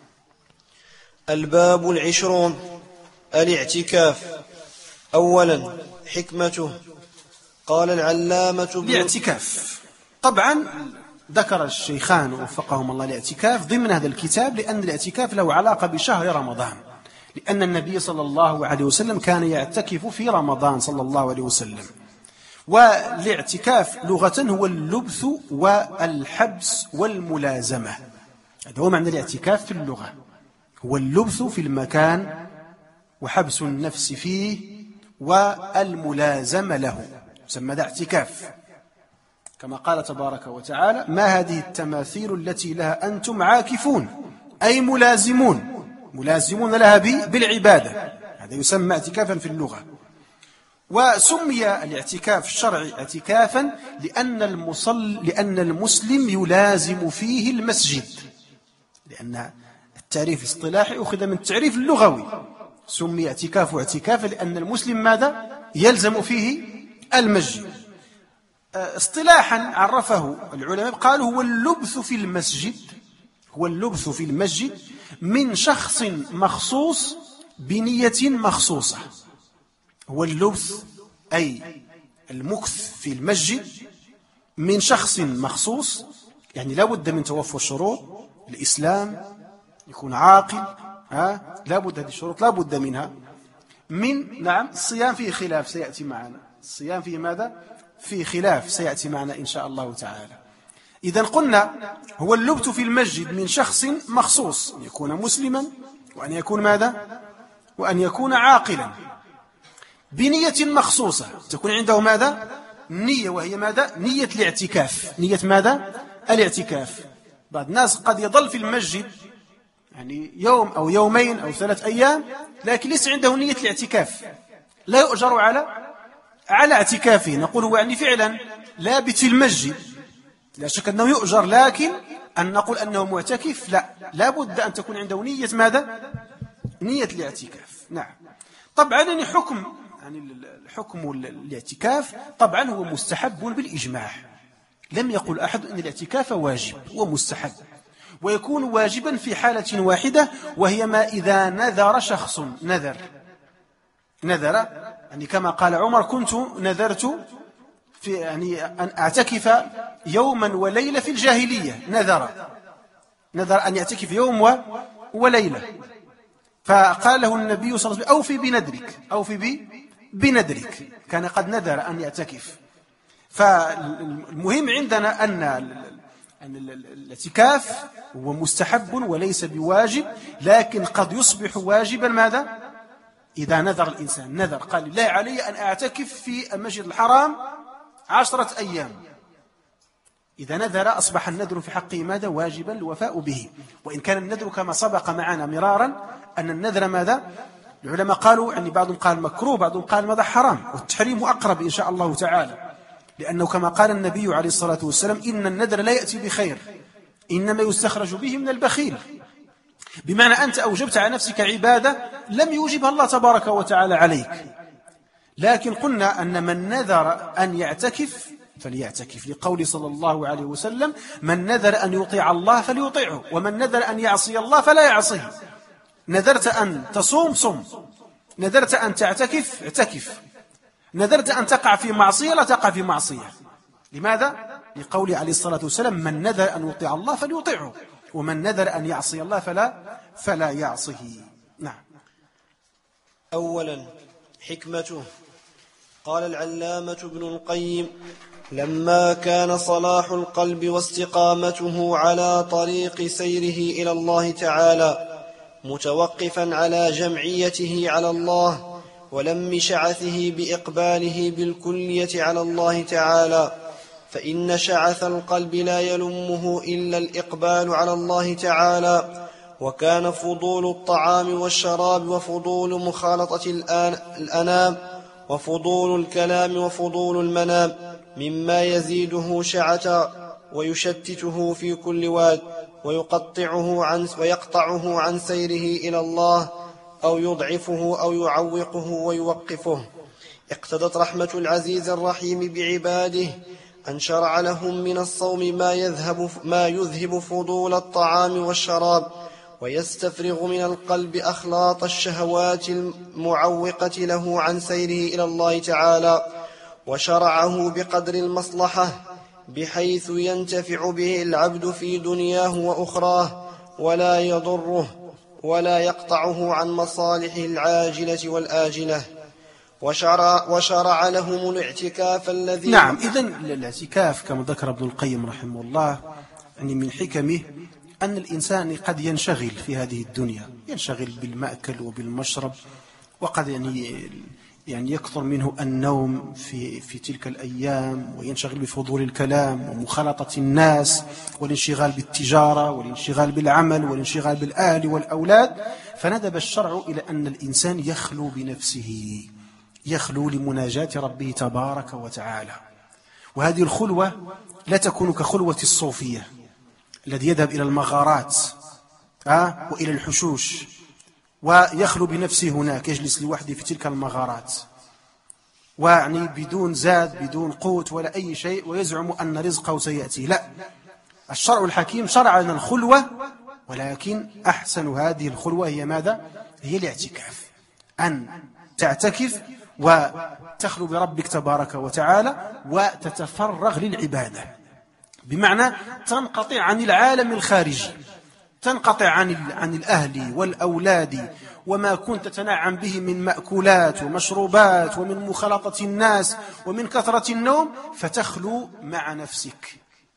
الباب العشرون. الاعتكاف. أولا حكمته. قال العلامة الاعتكاف طبعا ذكر الشيخان وفقهم الله الاعتكاف ضمن هذا الكتاب، لأن الاعتكاف له علاقة بشهر رمضان، لأن النبي صلى الله عليه وسلم كان يعتكف في رمضان صلى الله عليه وسلم. والاعتكاف لغة هو اللبث والحبس والملازمة، هذا هو معنى الاعتكاف في اللغة، هو اللبث في المكان وحبس النفس فيه والملازمة له، يسمى ذا اعتكاف. كما قال تبارك وتعالى: ما هذه التماثيل التي لها أنتم عاكفون، أي ملازمون، ملازمون لها بالعبادة، هذا يسمى اعتكافا في اللغة. وسمي الاعتكاف الشرعي اعتكافا لأن المصل لأن المسلم يلازم فيه المسجد، لأن التعريف الاصطلاحي أخذ من التعريف اللغوي. سمي اعتكاف اعتكافا لأن المسلم ماذا؟ يلزم فيه المسجد. اصطلاحا عرفه العلماء قالوا هو اللبث في المسجد، هو اللبث في المسجد من شخص مخصوص بنية مخصوصة. هو اللبث أي المكث في المسجد من شخص مخصوص، يعني لا بد من توفر شروط الإسلام، يكون عاقل، ها لا بد هذه الشروط لا بد منها. من نعم الصيام فيه خلاف سيأتي معنا، الصيام فيه ماذا؟ فيه خلاف سيأتي معنا إن شاء الله تعالى. إذن قلنا هو اللبث في المسجد من شخص مخصوص، أن يكون مسلما وأن يكون ماذا؟ وأن يكون عاقلا بنية مخصوصة، تكون عنده ماذا؟ نية، وهي ماذا؟ نية الاعتكاف. نية ماذا؟ الاعتكاف. بعض الناس قد يظل في المسجد يعني يوم أو يومين أو ثلاث أيام، لكن ليس عنده نية الاعتكاف، لا يؤجر على على اعتكافه. نقول هو يعني فعلا لابث في المسجد، لا شك أنه يؤجر، لكن أن نقول أنه معتكف لا، لا بد أن تكون عنده نية ماذا؟ نية الاعتكاف. نعم. طبعا يعني حكم يعني الحكم الاعتكاف طبعا هو مستحب بالإجماع، لم يقل أحد أن الاعتكاف واجب، هو مستحب، ويكون واجبا في حالة واحدة، وهي ما إذا نذر شخص نذر نذر يعني كما قال عمر: كنت نذرت في يعني أن أعتكف يوما وليلة في الجاهلية، نذر نذر أن يعتكف يوم وليلة، فقال له النبي صلى الله عليه وسلم: أوفي بندرك، أوفي بندرك، كان قد نذر أن يعتكف. فالمهم عندنا أن أن الاعتكاف هو مستحب وليس بواجب، لكن قد يصبح واجبا ماذا؟ إذا نذر الإنسان، نذر قال: لا علي أن أعتكف في المسجد الحرام عشرة أيام، إذا نذر أصبح النذر في حقه ماذا؟ واجبا الوفاء به. وإن كان النذر كما سبق معنا مرارا أن النذر ماذا؟ العلماء قالوا يعني بعضهم قال مكروه، بعضهم قال ماذا؟ حرام، والتحريم أقرب إن شاء الله تعالى، لأنه كما قال النبي عليه الصلاة والسلام: إن النذر لا يأتي بخير، إنما يستخرج به من البخيل. بمعنى أنت أوجبت على نفسك عبادة لم يوجبها الله تبارك وتعالى عليك. لكن قلنا أن من نذر أن يعتكف فليعتكف، لقول صلى الله عليه وسلم: من نذر أن يطيع الله فليطيعه، ومن نذر أن يعصي الله فلا يعصيه. نذرت أن تصوم صم، نذرت أن تعتكف اعتكف، نذرت أن تقع في معصية لا تقع في معصية. لماذا؟ لقول عليه الصلاة والسلام: من نذر أن يطيع الله فليطيعه، ومن نذر أن يعصي الله فلا فلا يعصيه. نعم. أولا حكمته. قال العلامة ابن القيم: لما كان صلاح القلب واستقامته على طريق سيره إلى الله تعالى متوقفا على جمعيته على الله ولم شعثه بإقباله بالكلية على الله تعالى، فإن شعث القلب لا يلمه إلا الإقبال على الله تعالى. وكان فضول الطعام والشراب وفضول مخالطة الأنام وفضول الكلام وفضول المنام مما يزيده شعثا ويشتته في كل واد ويقطعه عن ويقطعه عن سيره إلى الله أو يضعفه أو يعوقه ويوقفه. اقتضت رحمة العزيز الرحيم بعباده أن شرع لهم من الصوم ما يذهب, ما يذهب فضول الطعام والشراب ويستفرغ من القلب أخلاط الشهوات المعوقة له عن سيره إلى الله تعالى، وشرعه بقدر المصلحة بحيث ينتفع به العبد في دنياه وأخراه ولا يضره ولا يقطعه عن مصالحه العاجلة والآجلة. وشرع, وشرع لهم الاعتكاف الذي نعم. إذن الاعتكاف كما ذكر ابن القيم رحمه الله يعني من حكمه أن الإنسان قد ينشغل في هذه الدنيا، ينشغل بالمأكل وبالمشرب، وقد يعني يعني يكثر منه النوم في في تلك الأيام، وينشغل بفضول الكلام ومخالطة الناس والانشغال بالتجارة والانشغال بالعمل والانشغال بالأهل والأولاد. فندب الشرع إلى أن الإنسان يخلو بنفسه، يخلو لمناجاة ربه تبارك وتعالى. وهذه الخلوة لا تكون كخلوة الصوفية الذي يذهب إلى المغارات آه وإلى الحشوش ويخلو بنفسه هناك، يجلس لوحده في تلك المغارات ويعني بدون زاد بدون قوت ولا أي شيء، ويزعم أن رزقه سيأتي. لا، الشرع الحكيم شرع لنا الخلوة، ولكن أحسن هذه الخلوة هي ماذا؟ هي الاعتكاف، أن تعتكف وتخلو بربك تبارك وتعالى وتتفرغ للعبادة، بمعنى تنقطع عن العالم الخارجي، تنقطع عن عن الأهل والأولاد وما كنت تنعم به من مأكولات ومشروبات ومن مخالطة الناس ومن كثرة النوم، فتخلو مع نفسك،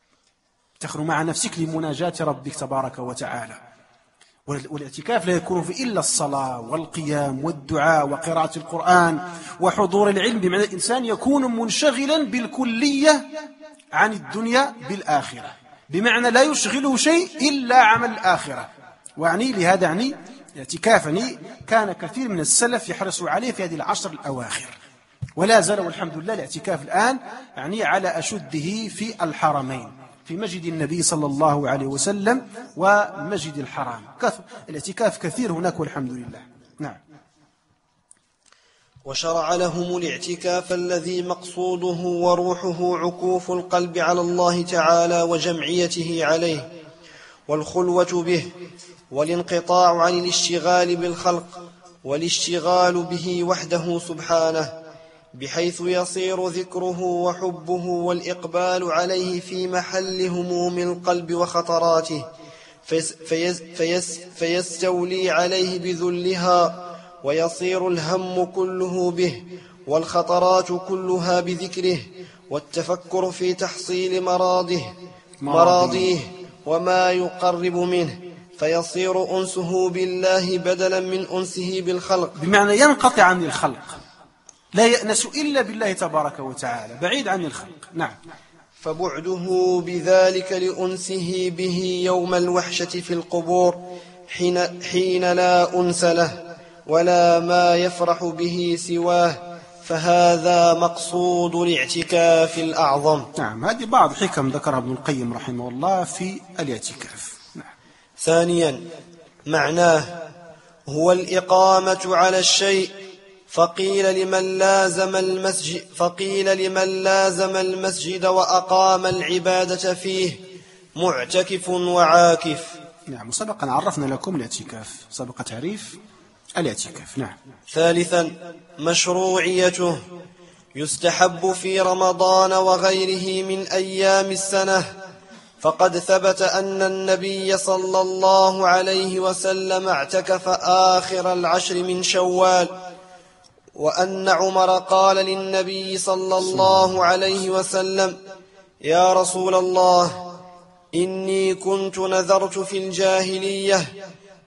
تخلو مع نفسك لمناجاة ربك تبارك وتعالى. والاعتكاف لا يكون في إلا الصلاة والقيام والدعاء وقراءة القرآن وحضور العلم، بمعنى الإنسان يكون منشغلا بالكلية عن الدنيا بالآخرة، بمعنى لا يشغله شيء إلا عمل الآخرة. وعني لهذا يعني الاعتكاف يعني كان كثير من السلف يحرصوا عليه في هذه العشر الأواخر، ولا زال والحمد لله الاعتكاف الآن يعني على أشده في الحرمين، في مسجد النبي صلى الله عليه وسلم ومسجد الحرام. الاعتكاف كثير هناك والحمد لله. نعم. وشرع لهم الاعتكاف الذي مقصوده وروحه عكوف القلب على الله تعالى وجمعيته عليه والخلوة به والانقطاع عن الاشتغال بالخلق والاشتغال به وحده سبحانه، بحيث يصير ذكره وحبه والإقبال عليه في محل هموم القلب وخطراته، فيز فيز فيستولي عليه بذلها، ويصير الهم كله به والخطرات كلها بذكره، والتفكر في تحصيل مراضه مراضيه وما يقرب منه، فيصير أنسه بالله بدلا من أنسه بالخلق، بمعنى ينقطع عن الخلق، لا يأنس إلا بالله تبارك وتعالى، بعيد عن الخلق. نعم. فبعده بذلك لأنسه به يوم الوحشة في القبور حين, حين لا أنس له ولا ما يفرح به سواه، فهذا مقصود الاعتكاف الأعظم. نعم، هذه بعض حكم ذكرها ابن القيم رحمه الله في الاعتكاف. نعم. ثانيا معناه هو الإقامة على الشيء، فقيل لمن لازم المسجد فقيل لمن لازم المسجد وأقام العبادة فيه معتكف وعاكف. نعم، سبقا عرفنا لكم الاعتكاف، سبق تعريف الاعتكاف. نعم. ثالثا مشروعيته، يستحب في رمضان وغيره من أيام السنة، فقد ثبت أن النبي صلى الله عليه وسلم اعتكف آخر العشر من شوال، وأن عمر قال للنبي صلى الله عليه وسلم: يا رسول الله، إني كنت نذرت في الجاهلية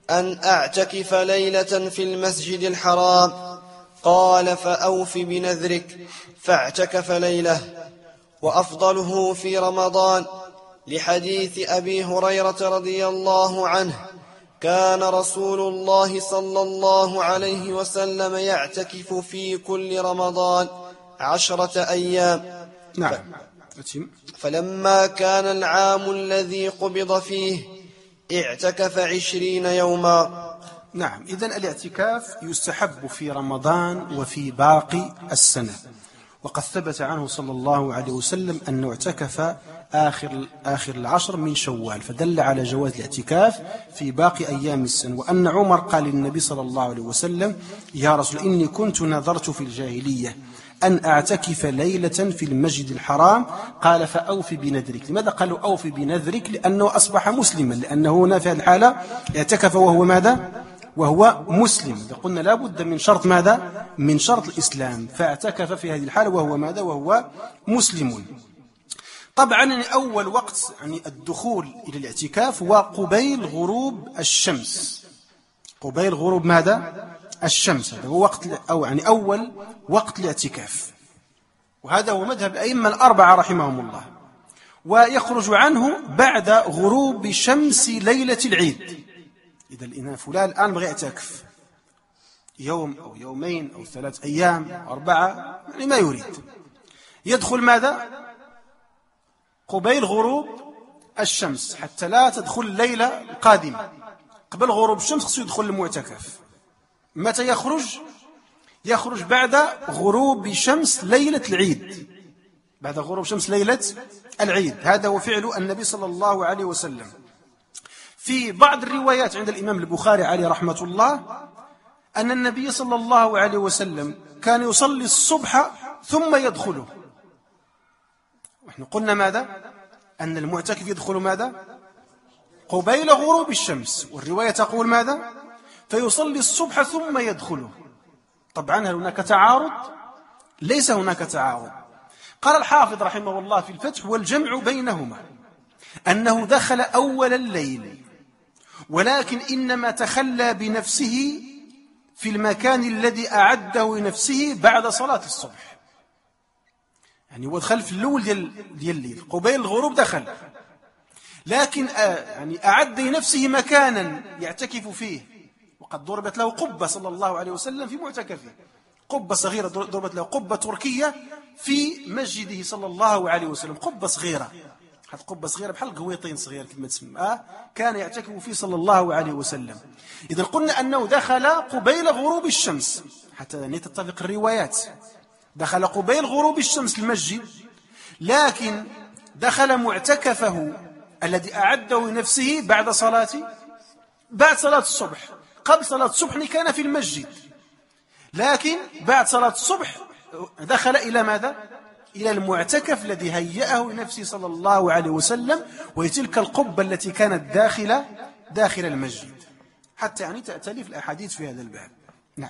أن أعتكف ليلة في المسجد الحرام. قال فأوف بنذرك، فاعتكف ليلة. وأفضله في رمضان لحديث أبي هريرة رضي الله عنه: كان رسول الله صلى الله عليه وسلم يعتكف في كل رمضان عشرة أيام. نعم. فلما كان العام الذي قبض فيه اعتكف عشرين يوما. نعم. إذن الاعتكاف يستحب في رمضان وفي باقي السنة، وقد ثبت عنه صلى الله عليه وسلم أنه اعتكف آخر, آخر العشر من شوال، فدل على جواز الاعتكاف في باقي أيام السنة. وأن عمر قال للنبي صلى الله عليه وسلم: يا رسول إني كنت نذرت في الجاهلية أن أعتكف ليلة في المسجد الحرام. قال فأوف بنذرك. لماذا قالوا أوف بنذرك؟ لأنه أصبح مسلما، لأنه هنا في الحالة اعتكف وهو ماذا؟ وهو مسلم. قلنا لا بد من شرط ماذا؟ من شرط الإسلام، فاعتكف في هذه الحالة وهو ماذا؟ وهو مسلم. طبعا يعني أول وقت يعني الدخول إلى الاعتكاف هو قبيل غروب الشمس. قبيل غروب ماذا؟ الشمس. هذا هو وقت أو يعني أول وقت الاعتكاف، وهذا هو مذهب الأئمة الأربعة رحمهم الله. ويخرج عنه بعد غروب شمس ليلة العيد. إذا الإناء فلان الآن بغي يعتكف يوم أو يومين أو ثلاث أيام أو أربعة، يعني ما يريد، يدخل ماذا؟ قبيل غروب الشمس، حتى لا تدخل الليلة القادمة. قبل غروب الشمس خصو يدخل المعتكف. متى يخرج؟ يخرج بعد غروب شمس ليلة العيد، بعد غروب شمس ليلة العيد. هذا هو فعل النبي صلى الله عليه وسلم. في بعض الروايات عند الإمام البخاري عليه رحمة الله أن النبي صلى الله عليه وسلم كان يصلي الصبح ثم يدخله. ونحن قلنا ماذا؟ أن المعتكف يدخل ماذا؟ قبيل غروب الشمس، والرواية تقول ماذا؟ فيصلي الصبح ثم يدخله. طبعا هل هناك تعارض؟ ليس هناك تعارض. قال الحافظ رحمه الله في الفتح: والجمع بينهما أنه دخل أول الليل، ولكن إنما تخلى بنفسه في المكان الذي أعده لنفسه بعد صلاة الصبح. يعني هو دخل في الأول ديال الليل قبيل الغروب دخل، لكن يعني أعد لنفسه مكانا يعتكف فيه، وقد ضربت له قبة صلى الله عليه وسلم في معتكفه، قبة صغيرة ضربت له قبة تركية في مسجده صلى الله عليه وسلم، قبة صغيرة، هذه قبة صغيرة بحال قويطين صغير كما تسمى، آه كان يعتكف فيه صلى الله عليه وسلم. إذا قلنا أنه دخل قبيل غروب الشمس، حتى يعني تتفق الروايات، دخل قبيل غروب الشمس المسجد، لكن دخل معتكفه الذي أعده لنفسه بعد صلاة بعد صلاة الصبح. قبل صلاة الصبح كان في المسجد، لكن بعد صلاة الصبح دخل إلى ماذا؟ إلى المعتكف الذي هيأه لنفسه صلى الله عليه وسلم، وهي تلك القبة التي كانت داخل داخل المسجد، حتى يعني تأتلف الأحاديث في هذا الباب. نعم.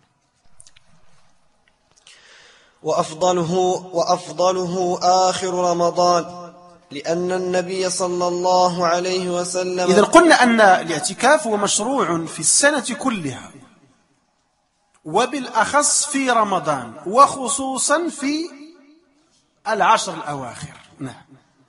وأفضله, وأفضله آخر رمضان، لأن النبي صلى الله عليه وسلم. إذا قلنا أن الاعتكاف هو مشروع في السنة كلها، وبالأخص في رمضان، وخصوصا في العشر الأواخر. نعم.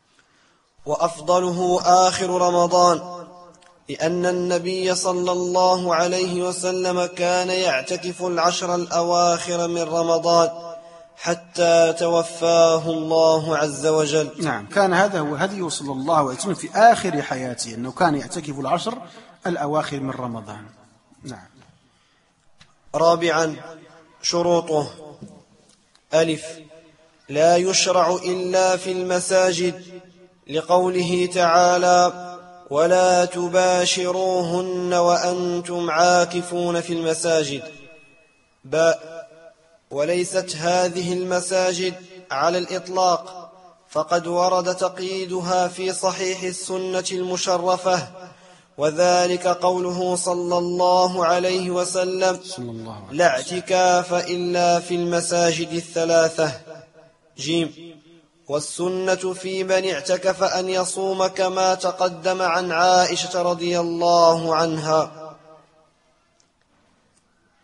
وأفضله آخر رمضان، لأن النبي صلى الله عليه وسلم كان يعتكف العشر الأواخر من رمضان حتى توفاه الله عز وجل. نعم، كان هذا هو هديه صلى الله عليه وسلم في آخر حياته، أنه كان يعتكف العشر الأواخر من رمضان. نعم. رابعا، شروطه: ألف، لا يشرع إلا في المساجد، لقوله تعالى: ولا تباشروهن وأنتم عاكفون في المساجد. باء، وليست هذه المساجد على الإطلاق، فقد ورد تقييدها في صحيح السنة المشرفة، وذلك قوله صلى الله عليه وسلم: لا اعتكاف إلا في المساجد الثلاثة. جيم، والسنة في من اعتكف أن يصوم كما تقدم عن عائشة رضي الله عنها.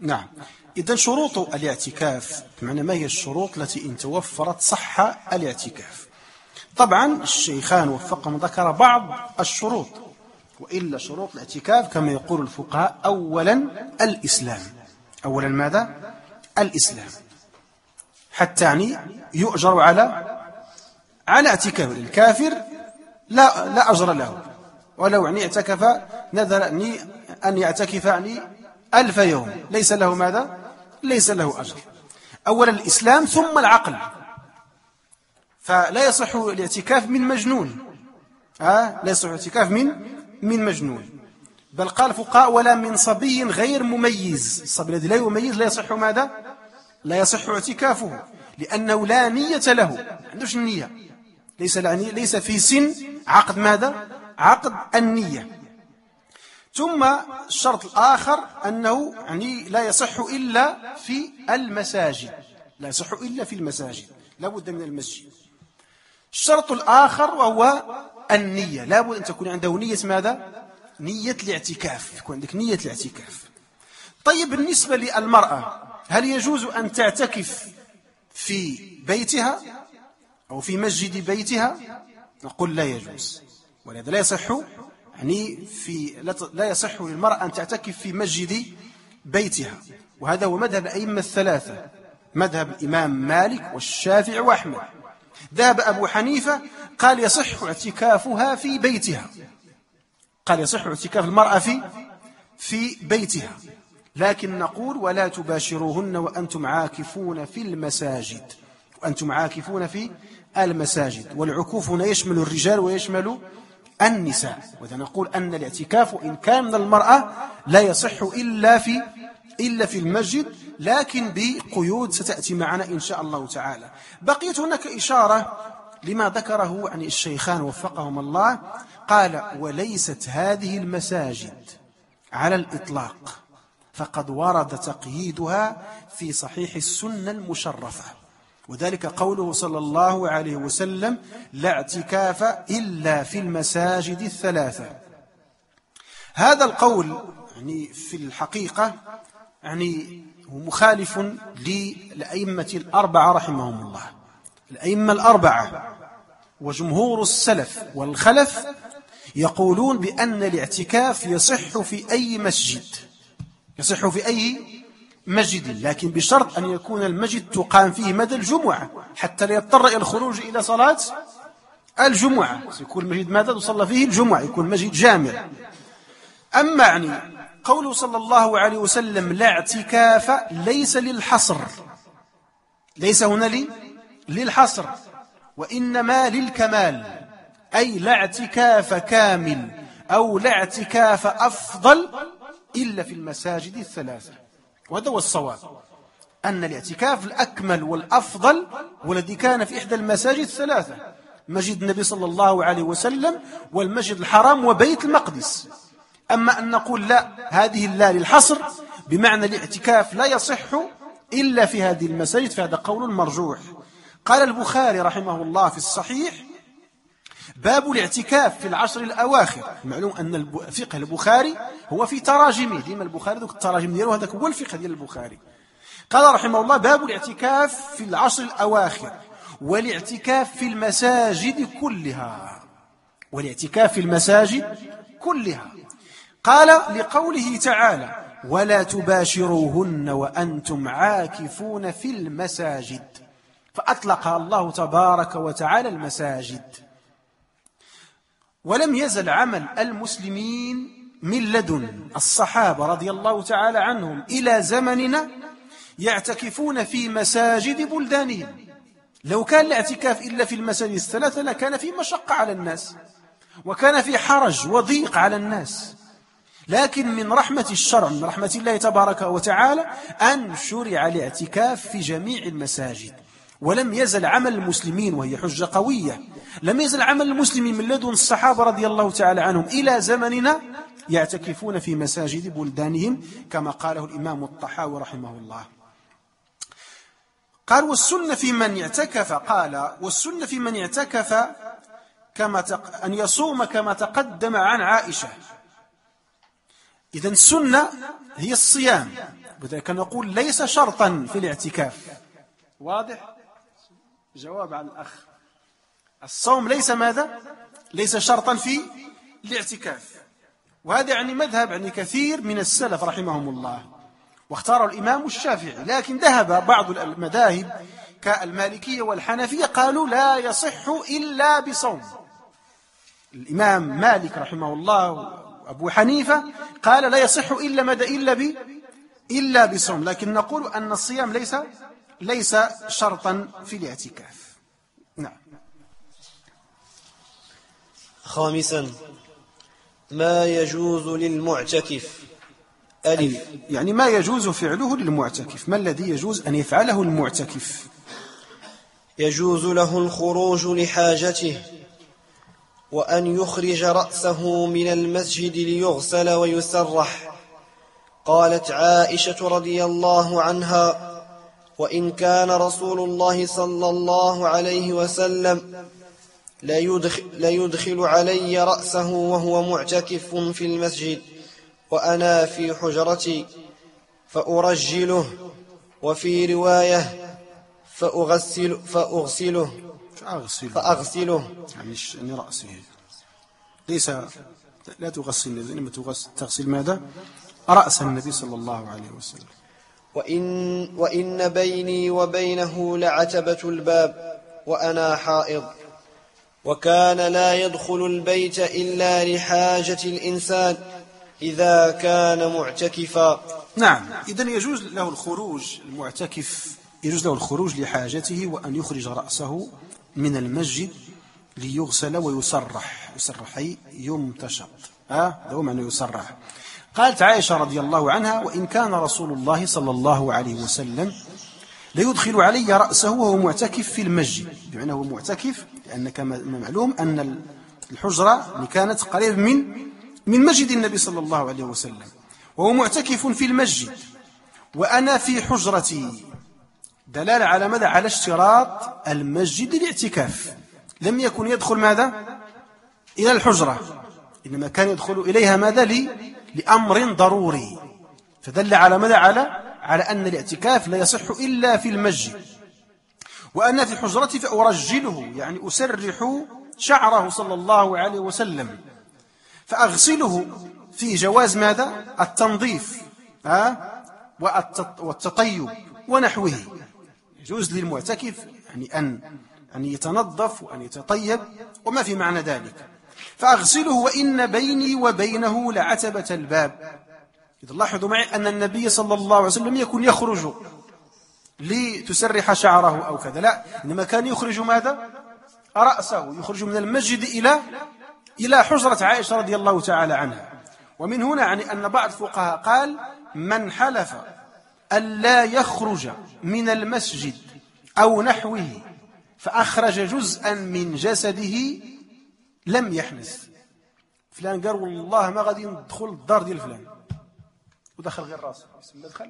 نعم. إذن شروط الاعتكاف، بمعنى ما هي الشروط التي إن توفرت صح الاعتكاف؟ طبعا الشيخان وفقهم ذكر بعض الشروط، وإلا شروط الاعتكاف كما يقول الفقهاء أولا الإسلام. أولا ماذا؟ الإسلام، حتى يعني يؤجر على على اعتكاف. الكافر لا لا أجر له، ولو يعني اعتكف نذر أن يعتكف يعني ألف يوم ليس له ماذا؟ ليس له أجر. أولا الإسلام ثم العقل، فلا يصح الاعتكاف من مجنون. آه لا يصح الاعتكاف من من مجنون، بل قال الفقهاء ولا من صبي غير مميز. الصبي الذي لا يميز لا يصح ماذا؟ لا يصح اعتكافه، لأنه لا نية له، ما عندوش النية، ليس ليس في سن عقد ماذا؟ عقد النية. ثم الشرط الآخر أنه يعني لا يصح إلا في المساجد، لا يصح إلا في المساجد، لا بد من المسجد. الشرط الآخر وهو النية، لا بد أن تكون عنده نية ماذا؟ نية الاعتكاف، يكون عندك نية الاعتكاف. طيب بالنسبة للمرأة، هل يجوز أن تعتكف في بيتها أو في مسجد بيتها؟ نقول لا يجوز، ولهذا لا يصح يعني في لا يصح للمرأة أن تعتكف في مسجد بيتها، وهذا هو مذهب الأئمة الثلاثة، مذهب الإمام مالك والشافعي وأحمد. ذهب أبو حنيفة قال يصح اعتكافها في بيتها، قال يصح اعتكاف المرأة في في بيتها، لكن نقول ولا تباشروهن وأنتم عاكفون في المساجد، وأنتم عاكفون في المساجد. والعكوف هنا يشمل الرجال ويشمل النساء، وإذا نقول أن الاعتكاف إن كان من المرأة لا يصح إلا في إلا في المسجد، لكن بقيود ستأتي معنا إن شاء الله تعالى. بقيت هناك إشارة لما ذكره عن الشيخان وفقهم الله، قال وليست هذه المساجد على الإطلاق، فقد ورد تقييدها في صحيح السنة المشرفة، وذلك قوله صلى الله عليه وسلم لا اعتكاف إلا في المساجد الثلاثة. هذا القول يعني في الحقيقة يعني هو مخالف للأئمة الأربعة رحمهم الله. الأئمة الأربعة وجمهور السلف والخلف يقولون بأن الاعتكاف يصح في أي مسجد، يصح في أي مسجد، لكن بشرط أن يكون المسجد تقام فيه مدى الجمعة حتى لا يضطر إلى الخروج إلى صلاة الجمعة، يكون المسجد ماذا تصلى فيه الجمعة، يكون مسجد جامع. أما يعني قوله صلى الله عليه وسلم لا اعتكاف ليس للحصر، ليس هنا لي للحصر، وإنما للكمال، أي لا اعتكاف كامل أو لا اعتكاف أفضل إلا في المساجد الثلاثة. وهذا هو الصواب، أن الاعتكاف الأكمل والأفضل والذي كان في إحدى المساجد الثلاثة، مسجد النبي صلى الله عليه وسلم والمسجد الحرام وبيت المقدس. أما أن نقول لا هذه لا للحصر بمعنى الاعتكاف لا يصح إلا في هذه المساجد، فهذا قول مرجوح. قال البخاري رحمه الله في الصحيح باب الاعتكاف في العشر الأواخر. معلوم أن فقه البخاري هو في تراجمه، ديما البخاري ذوك التراجم ديالو هذاك هو الفقه ديال البخاري. قال رحمه الله باب الاعتكاف في العشر الأواخر والاعتكاف في المساجد كلها، والاعتكاف في المساجد كلها. قال لقوله تعالى ولا تباشروهن وأنتم عاكفون في المساجد، فأطلق الله تبارك وتعالى المساجد. ولم يزل عمل المسلمين من لدن الصحابة رضي الله تعالى عنهم إلى زمننا يعتكفون في مساجد بلدانهم. لو كان الاعتكاف إلا في المساجد الثلاثة لكان في مشقة على الناس وكان في حرج وضيق على الناس، لكن من رحمة الشرع، من رحمة الله تبارك وتعالى أن شرع الاعتكاف في جميع المساجد. ولم يزل عمل المسلمين، وهي حجة قوية، لم يزل عمل المسلمين من لدن الصحابة رضي الله تعالى عنهم إلى زمننا يعتكفون في مساجد بلدانهم كما قاله الإمام الطحاوي رحمه الله. قال والسنة في من اعتكف، قال والسنة في من اعتكف كما تق... أن يصوم كما تقدم عن عائشة. إذن السنة هي الصيام، وذلك نقول ليس شرطا في الاعتكاف. واضح؟ جواب على الأخ، الصوم ليس ماذا؟ ليس شرطا في الاعتكاف. وهذا يعني مذهب يعني كثير من السلف رحمهم الله، واختاره الإمام الشافعي. لكن ذهب بعض المذاهب كالمالكية والحنفية قالوا لا يصح إلا بصوم. الإمام مالك رحمه الله وأبو حنيفة قال لا يصح إلا مدى إلا ب إلا بصوم. لكن نقول أن الصيام ليس ليس شرطا في الاعتكاف. نعم. خامسا ما يجوز للمعتكف. ألف، يعني ما يجوز فعله للمعتكف. ما الذي يجوز أن يفعله المعتكف؟ يجوز له الخروج لحاجته، وأن يخرج رأسه من المسجد ليغسل ويسرح. قالت عائشة رضي الله عنها: وإن كان رسول الله صلى الله عليه وسلم ليدخل, ليدخل علي رأسه وهو معتكف في المسجد وأنا في حجرتي فأرجله، وفي رواية فأغسل فأغسله فأغسله, فأغسله يعني رأسه ليس لا تغسل، إنما تغسل ماذا؟ رأس النبي صلى الله عليه وسلم. وإن, وإن بيني وبينه لعتبة الباب وأنا حائض، وكان لا يدخل البيت إلا لحاجة الإنسان إذا كان معتكفا. نعم، إذن يجوز له الخروج، المعتكف يجوز له الخروج لحاجته، وأن يخرج رأسه من المسجد ليغسل ويسرح. يسرح أي يمتشط، هذا هو معنى يسرح. قالت عائشة رضي الله عنها: وإن كان رسول الله صلى الله عليه وسلم ليدخل علي رأسه وهو معتكف في المسجد. بمعنى هو معتكف، لأن كما معلوم أن الحجرة كانت قريب من من مسجد النبي صلى الله عليه وسلم، وهو معتكف في المسجد وأنا في حجرتي. دلالة على ماذا؟ على اشتراط المسجد للاعتكاف. لم يكن يدخل ماذا؟ إلى الحجرة، إنما كان يدخل إليها ماذا؟ لي لأمر ضروري. فدل على ماذا؟ على على أن الاعتكاف لا يصح إلا في المسجد. وأنا في حجرتي فأرجله، يعني أسرح شعره صلى الله عليه وسلم، فأغسله، في جواز ماذا؟ التنظيف والتطيب ونحوه. يجوز للمعتكف يعني أن أن يتنظف وأن يتطيب وما في معنى ذلك. فأغسله وإن بيني وبينه لعتبة الباب. إذا لاحظوا معي أن النبي صلى الله عليه وسلم يكون يخرج لتسرح شعره أو كذا، لا، إنما كان يخرج ماذا؟ رأسه، يخرج من المسجد إلى إلى حجرة عائشة رضي الله تعالى عنها. ومن هنا يعني أن بعض الفقهاء قال: من حلف ألا يخرج من المسجد أو نحوه فأخرج جزءا من جسده لم يحنث. فلان قال والله ما غادي ندخل الدار ديال فلان، ودخل غير راسه، يسمى دخل؟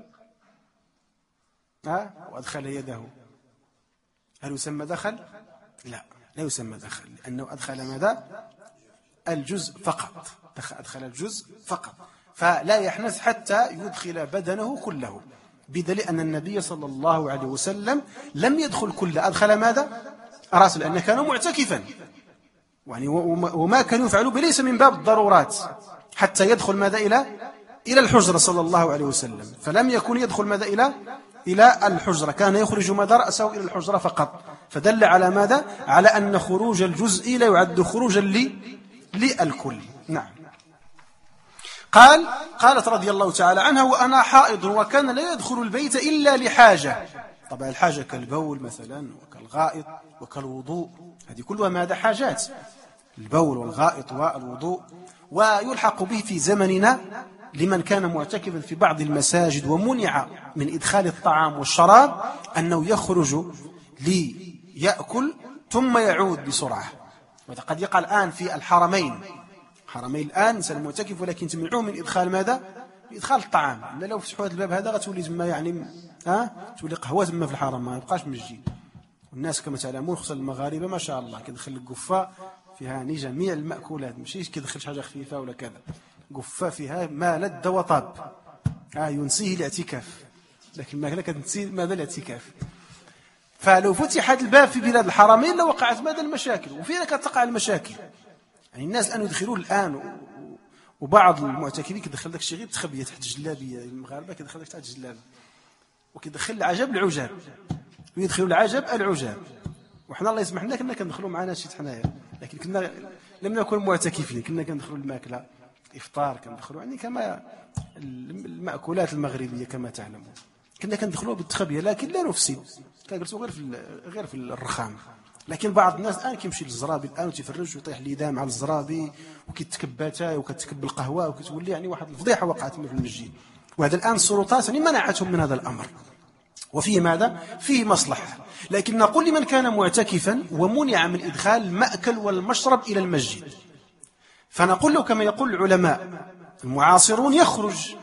ها؟ وأدخل يده، هل يسمى دخل؟ لا، لا يسمى دخل، لأنه أدخل ماذا؟ الجزء فقط، أدخل الجزء فقط، فلا يحنث حتى يدخل بدنه كله، بدليل أن النبي صلى الله عليه وسلم لم يدخل كله، أدخل ماذا؟ رأسه، لأنه كان معتكفا، يعني وما كان يفعل ليس من باب الضرورات حتى يدخل ماذا؟ إلى إلى الحجرة صلى الله عليه وسلم. فلم يكن يدخل ماذا؟ إلى إلى الحجرة، كان يخرج ماذا؟ رأسه إلى الحجرة فقط. فدل على ماذا؟ على أن خروج الجزء لا يعد خروجا للكل. نعم. قال قالت رضي الله تعالى عنها: وأنا حائض وكان لا يدخل البيت إلا لحاجة. طبعا الحاجة كالبول مثلا وكالغائط وكالوضوء، هذه كلها ماذا؟ حاجات، البول والغائط والوضوء. ويلحق به في زمننا لمن كان معتكفا في بعض المساجد ومنع من إدخال الطعام والشراب أنه يخرج ليأكل ثم يعود بسرعة. وهذا قد يقع الآن في الحرمين، حرمين الآن إنسان معتكف ولكن تمنعوه من إدخال ماذا؟ إدخال الطعام، إلا لو فتحوا هذا الباب هذا غتولي تما يعني ها تولي قهوة تما في الحرم، ما يبقاش مسجد. والناس كما تعلمون خصوصا المغاربة ما شاء الله كيدخل القفة فيها يعني جميع المأكولات، ماشي كيدخل شي حاجة خفيفة ولا كذا، قفافها ما لد وطاب، آه ينسيه الاعتكاف، لكن الماكلة كتنسي ماذا الاعتكاف. فلو فتحت الباب في بلاد الحرمين لوقعت ماذا المشاكل، وفينا كتقع المشاكل. يعني الناس الآن يدخلون الآن، وبعض المعتكفين كيدخل داك الشيء غير تخبيه تحت الجلابيه، المغاربه كيدخل داك تحت الجلابه، وكيدخل العجب العجاب، ويدخلوا العجب العجاب. وحنا الله يسمح لنا كنا كندخلوا معنا شي حنايا، لكن كنا لم نكن معتكفين، كنا كندخلوا الماكله افطار، كندخلوا يعني كما المأكولات المغربيه كما تعلمون، كنا كندخلوا بالتخبيه، لكن لا نفسد، كنجلسوا غير في غير في الرخام. لكن بعض الناس الان كيمشي للزرابي الان وتيفرج ويطيح اليدام على الزرابي وكيتكبى تاي وكتكب القهوه، وكتولي يعني واحد الفضيحه وقعت في المسجد. وهذا الان السلطات يعني منعتهم من هذا الامر، وفيه ماذا؟ فيه مصلحه. لكن نقول لمن كان معتكفا ومنع من ادخال المأكل والمشرب الى المسجد، فنقول له كما يقول العلماء المعاصرون يخرج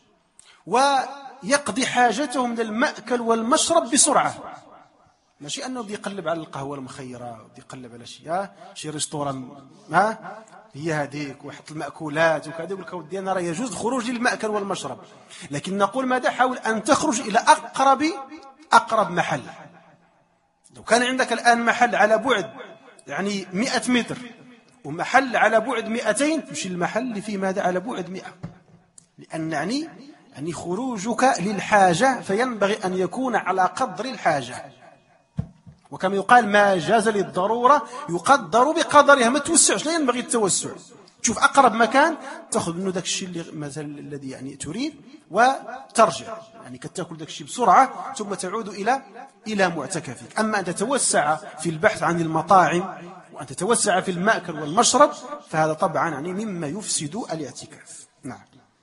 ويقضي حاجته من المأكل والمشرب بسرعه، ماشي انه بيقلب على القهوه المخيره وبيقلب على شي ها شي ريستوران ها هي هذيك ويحط المأكولات وكذا، يقول لك ودي انا راه يجوز الخروج للمأكل والمشرب. لكن نقول ماذا؟ حاول ان تخرج الى اقرب اقرب محل. لو كان عندك الان محل على بعد يعني مئة متر ومحل على بعد مئتين، تمشي للمحل اللي فيه ماذا على بعد مئة، لان يعني يعني خروجك للحاجه فينبغي ان يكون على قدر الحاجه. وكما يقال ما جاز للضرورة يقدر بقدرها، ما توسعش، لا ينبغي التوسع. تشوف أقرب مكان تأخذ منه داك الشيء اللي مثلا الذي يعني تريد وترجع، يعني كتاكل داك الشيء بسرعة ثم تعود إلى إلى معتكفك. أما أن تتوسع في البحث عن المطاعم وأن تتوسع في المأكل والمشرب فهذا طبعا يعني مما يفسد الاعتكاف. نعم.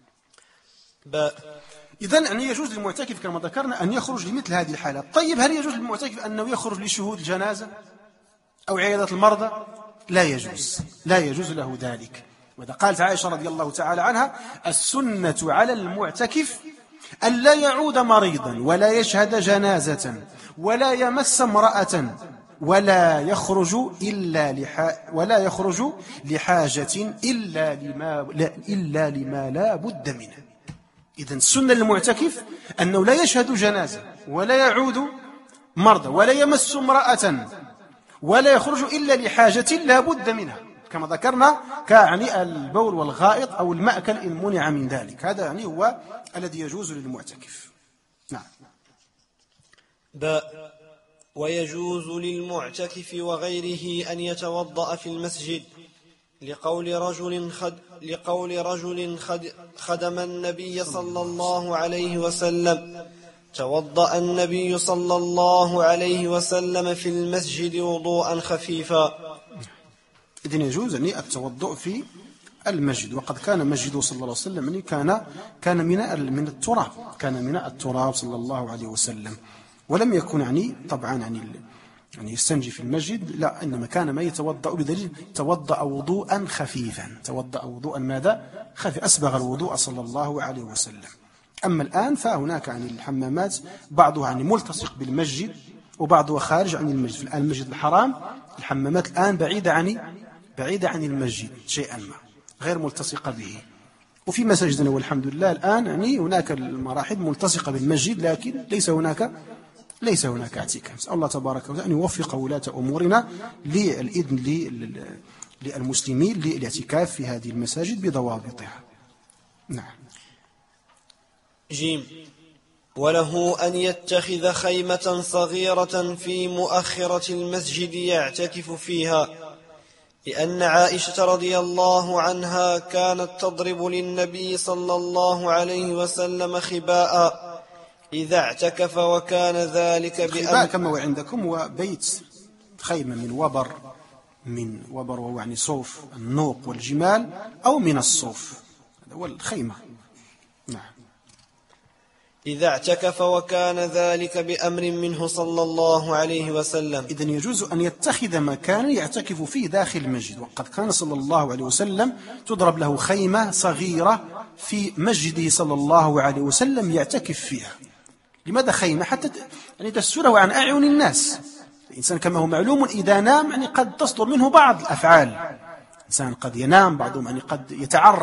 إذن يعني يجوز للمعتكف كما ذكرنا أن يخرج لمثل هذه الحالات. طيب هل يجوز للمعتكف أنه يخرج لشهود الجنازة أو عيادة المرضى؟ لا يجوز، لا يجوز له ذلك. وإذا قالت عائشة رضي الله تعالى عنها: السنة على المعتكف أن لا يعود مريضا ولا يشهد جنازة ولا يمس امرأة ولا يخرج إلا لح... ولا يخرج لحاجة إلا لما إلا لما لا بد منه. إذن السنة للمعتكف أنه لا يشهد جنازة ولا يعود مرضى ولا يمس امرأة ولا يخرج إلا لحاجة لا بد منها، كما ذكرنا كعني البول والغائط أو المأكل إن منع من ذلك. هذا يعني هو الذي يجوز للمعتكف. نعم. باء ويجوز للمعتكف وغيره أن يتوضأ في المسجد لقول رجل خد لقول رجل خد خدم النبي صلى الله عليه وسلم: توضأ النبي صلى الله عليه وسلم في المسجد وضوءا خفيفا. إذن يجوز يعني التوضؤ في المسجد، وقد كان مسجده صلى الله عليه وسلم يعني كان كان من من التراب، كان من التراب صلى الله عليه وسلم، ولم يكن يعني طبعا يعني يعني يستنجي في المسجد، لا، إنما كان ما يتوضأ بدليل توضأ وضوءا خفيفا، توضأ وضوءا ماذا؟ خفيف، أسبغ الوضوء صلى الله عليه وسلم. أما الآن فهناك عن الحمامات بعضها يعني ملتصق بالمسجد وبعضها خارج عن المسجد. الآن المسجد الحرام الحمامات الآن بعيدة عن بعيدة عن المسجد شيئا ما، غير ملتصقة به. وفي مساجدنا والحمد لله الآن يعني هناك المراحل ملتصقة بالمسجد، لكن ليس هناك ليس هناك اعتكاف. نسأل الله تبارك وتعالى أن يوفق ولاة أمورنا للإذن للمسلمين للاعتكاف في هذه المساجد بضوابطها. نعم. جيم وله أن يتخذ خيمة صغيرة في مؤخرة المسجد يعتكف فيها، لأن عائشة رضي الله عنها كانت تضرب للنبي صلى الله عليه وسلم خباء إذا اعتكف، وكان ذلك بأمر. كما وعندكم وبيت خيمة من وبر من وبر وهو يعني صوف النوق والجمال، أو من الصوف، هذا هو الخيمة. نعم. إذا اعتكف وكان ذلك بأمر منه صلى الله عليه وسلم. إذن يجوز أن يتخذ مكانا يعتكف فيه داخل المسجد، وقد كان صلى الله عليه وسلم تضرب له خيمة صغيرة في مسجده صلى الله عليه وسلم يعتكف فيها. لماذا خيمة؟ حتى يعني تستره عن أعين الناس. الإنسان كما هو معلوم إذا نام يعني قد تصدر منه بعض الأفعال، الإنسان قد ينام، بعضهم يعني قد يتعرى،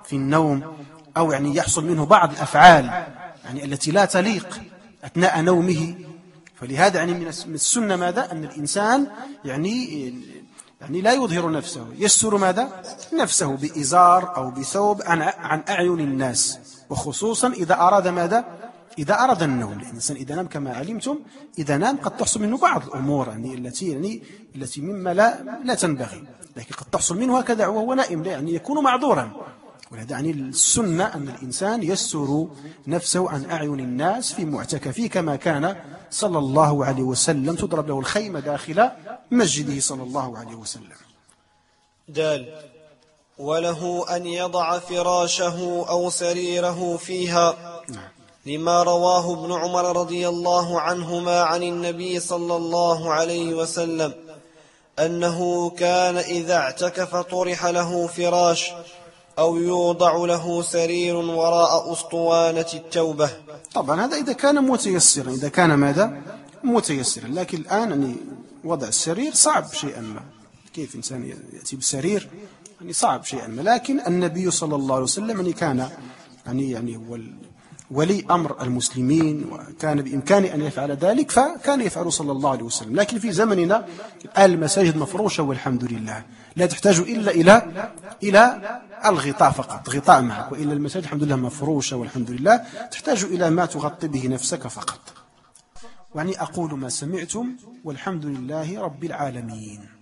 في النوم، أو يعني يحصل منه بعض الأفعال يعني التي لا تليق أثناء نومه. فلهذا يعني من السنة ماذا؟ أن الإنسان يعني يعني لا يظهر نفسه، يستر ماذا؟ نفسه بإزار أو بثوب عن عن أعين الناس، وخصوصا إذا أراد ماذا؟ إذا أراد النوم. الإنسان إذا نام كما علمتم، إذا نام قد تحصل منه بعض الأمور يعني التي يعني التي مما لا لا تنبغي، لكن قد تحصل منه هكذا وهو نائم، لا يعني يكون معذورا. ولهذا يعني السنة أن الإنسان يستر نفسه عن أعين الناس في معتكفه، كما كان صلى الله عليه وسلم تضرب له الخيمة داخل مسجده صلى الله عليه وسلم. دال وله أن يضع فراشه أو سريره فيها، لما رواه ابن عمر رضي الله عنهما عن النبي صلى الله عليه وسلم أنه كان إذا اعتكف طرح له فراش أو يوضع له سرير وراء أسطوانة التوبة. طبعا هذا إذا كان متيسرا، إذا كان ماذا؟ متيسرا. لكن الآن يعني وضع السرير صعب شيئا ما، كيف إنسان يأتي بسرير يعني صعب شيئا ما. لكن النبي صلى الله عليه وسلم يعني كان يعني يعني هو ولي أمر المسلمين، وكان بإمكانه أن يفعل ذلك، فكان يفعل صلى الله عليه وسلم. لكن في زمننا المساجد مفروشة والحمد لله، لا تحتاج إلا إلى إلى الغطاء فقط، غطاء معك، وإلا المساجد الحمد لله مفروشة والحمد لله، تحتاج إلى ما تغطي به نفسك فقط. يعني أقول ما سمعتم والحمد لله رب العالمين.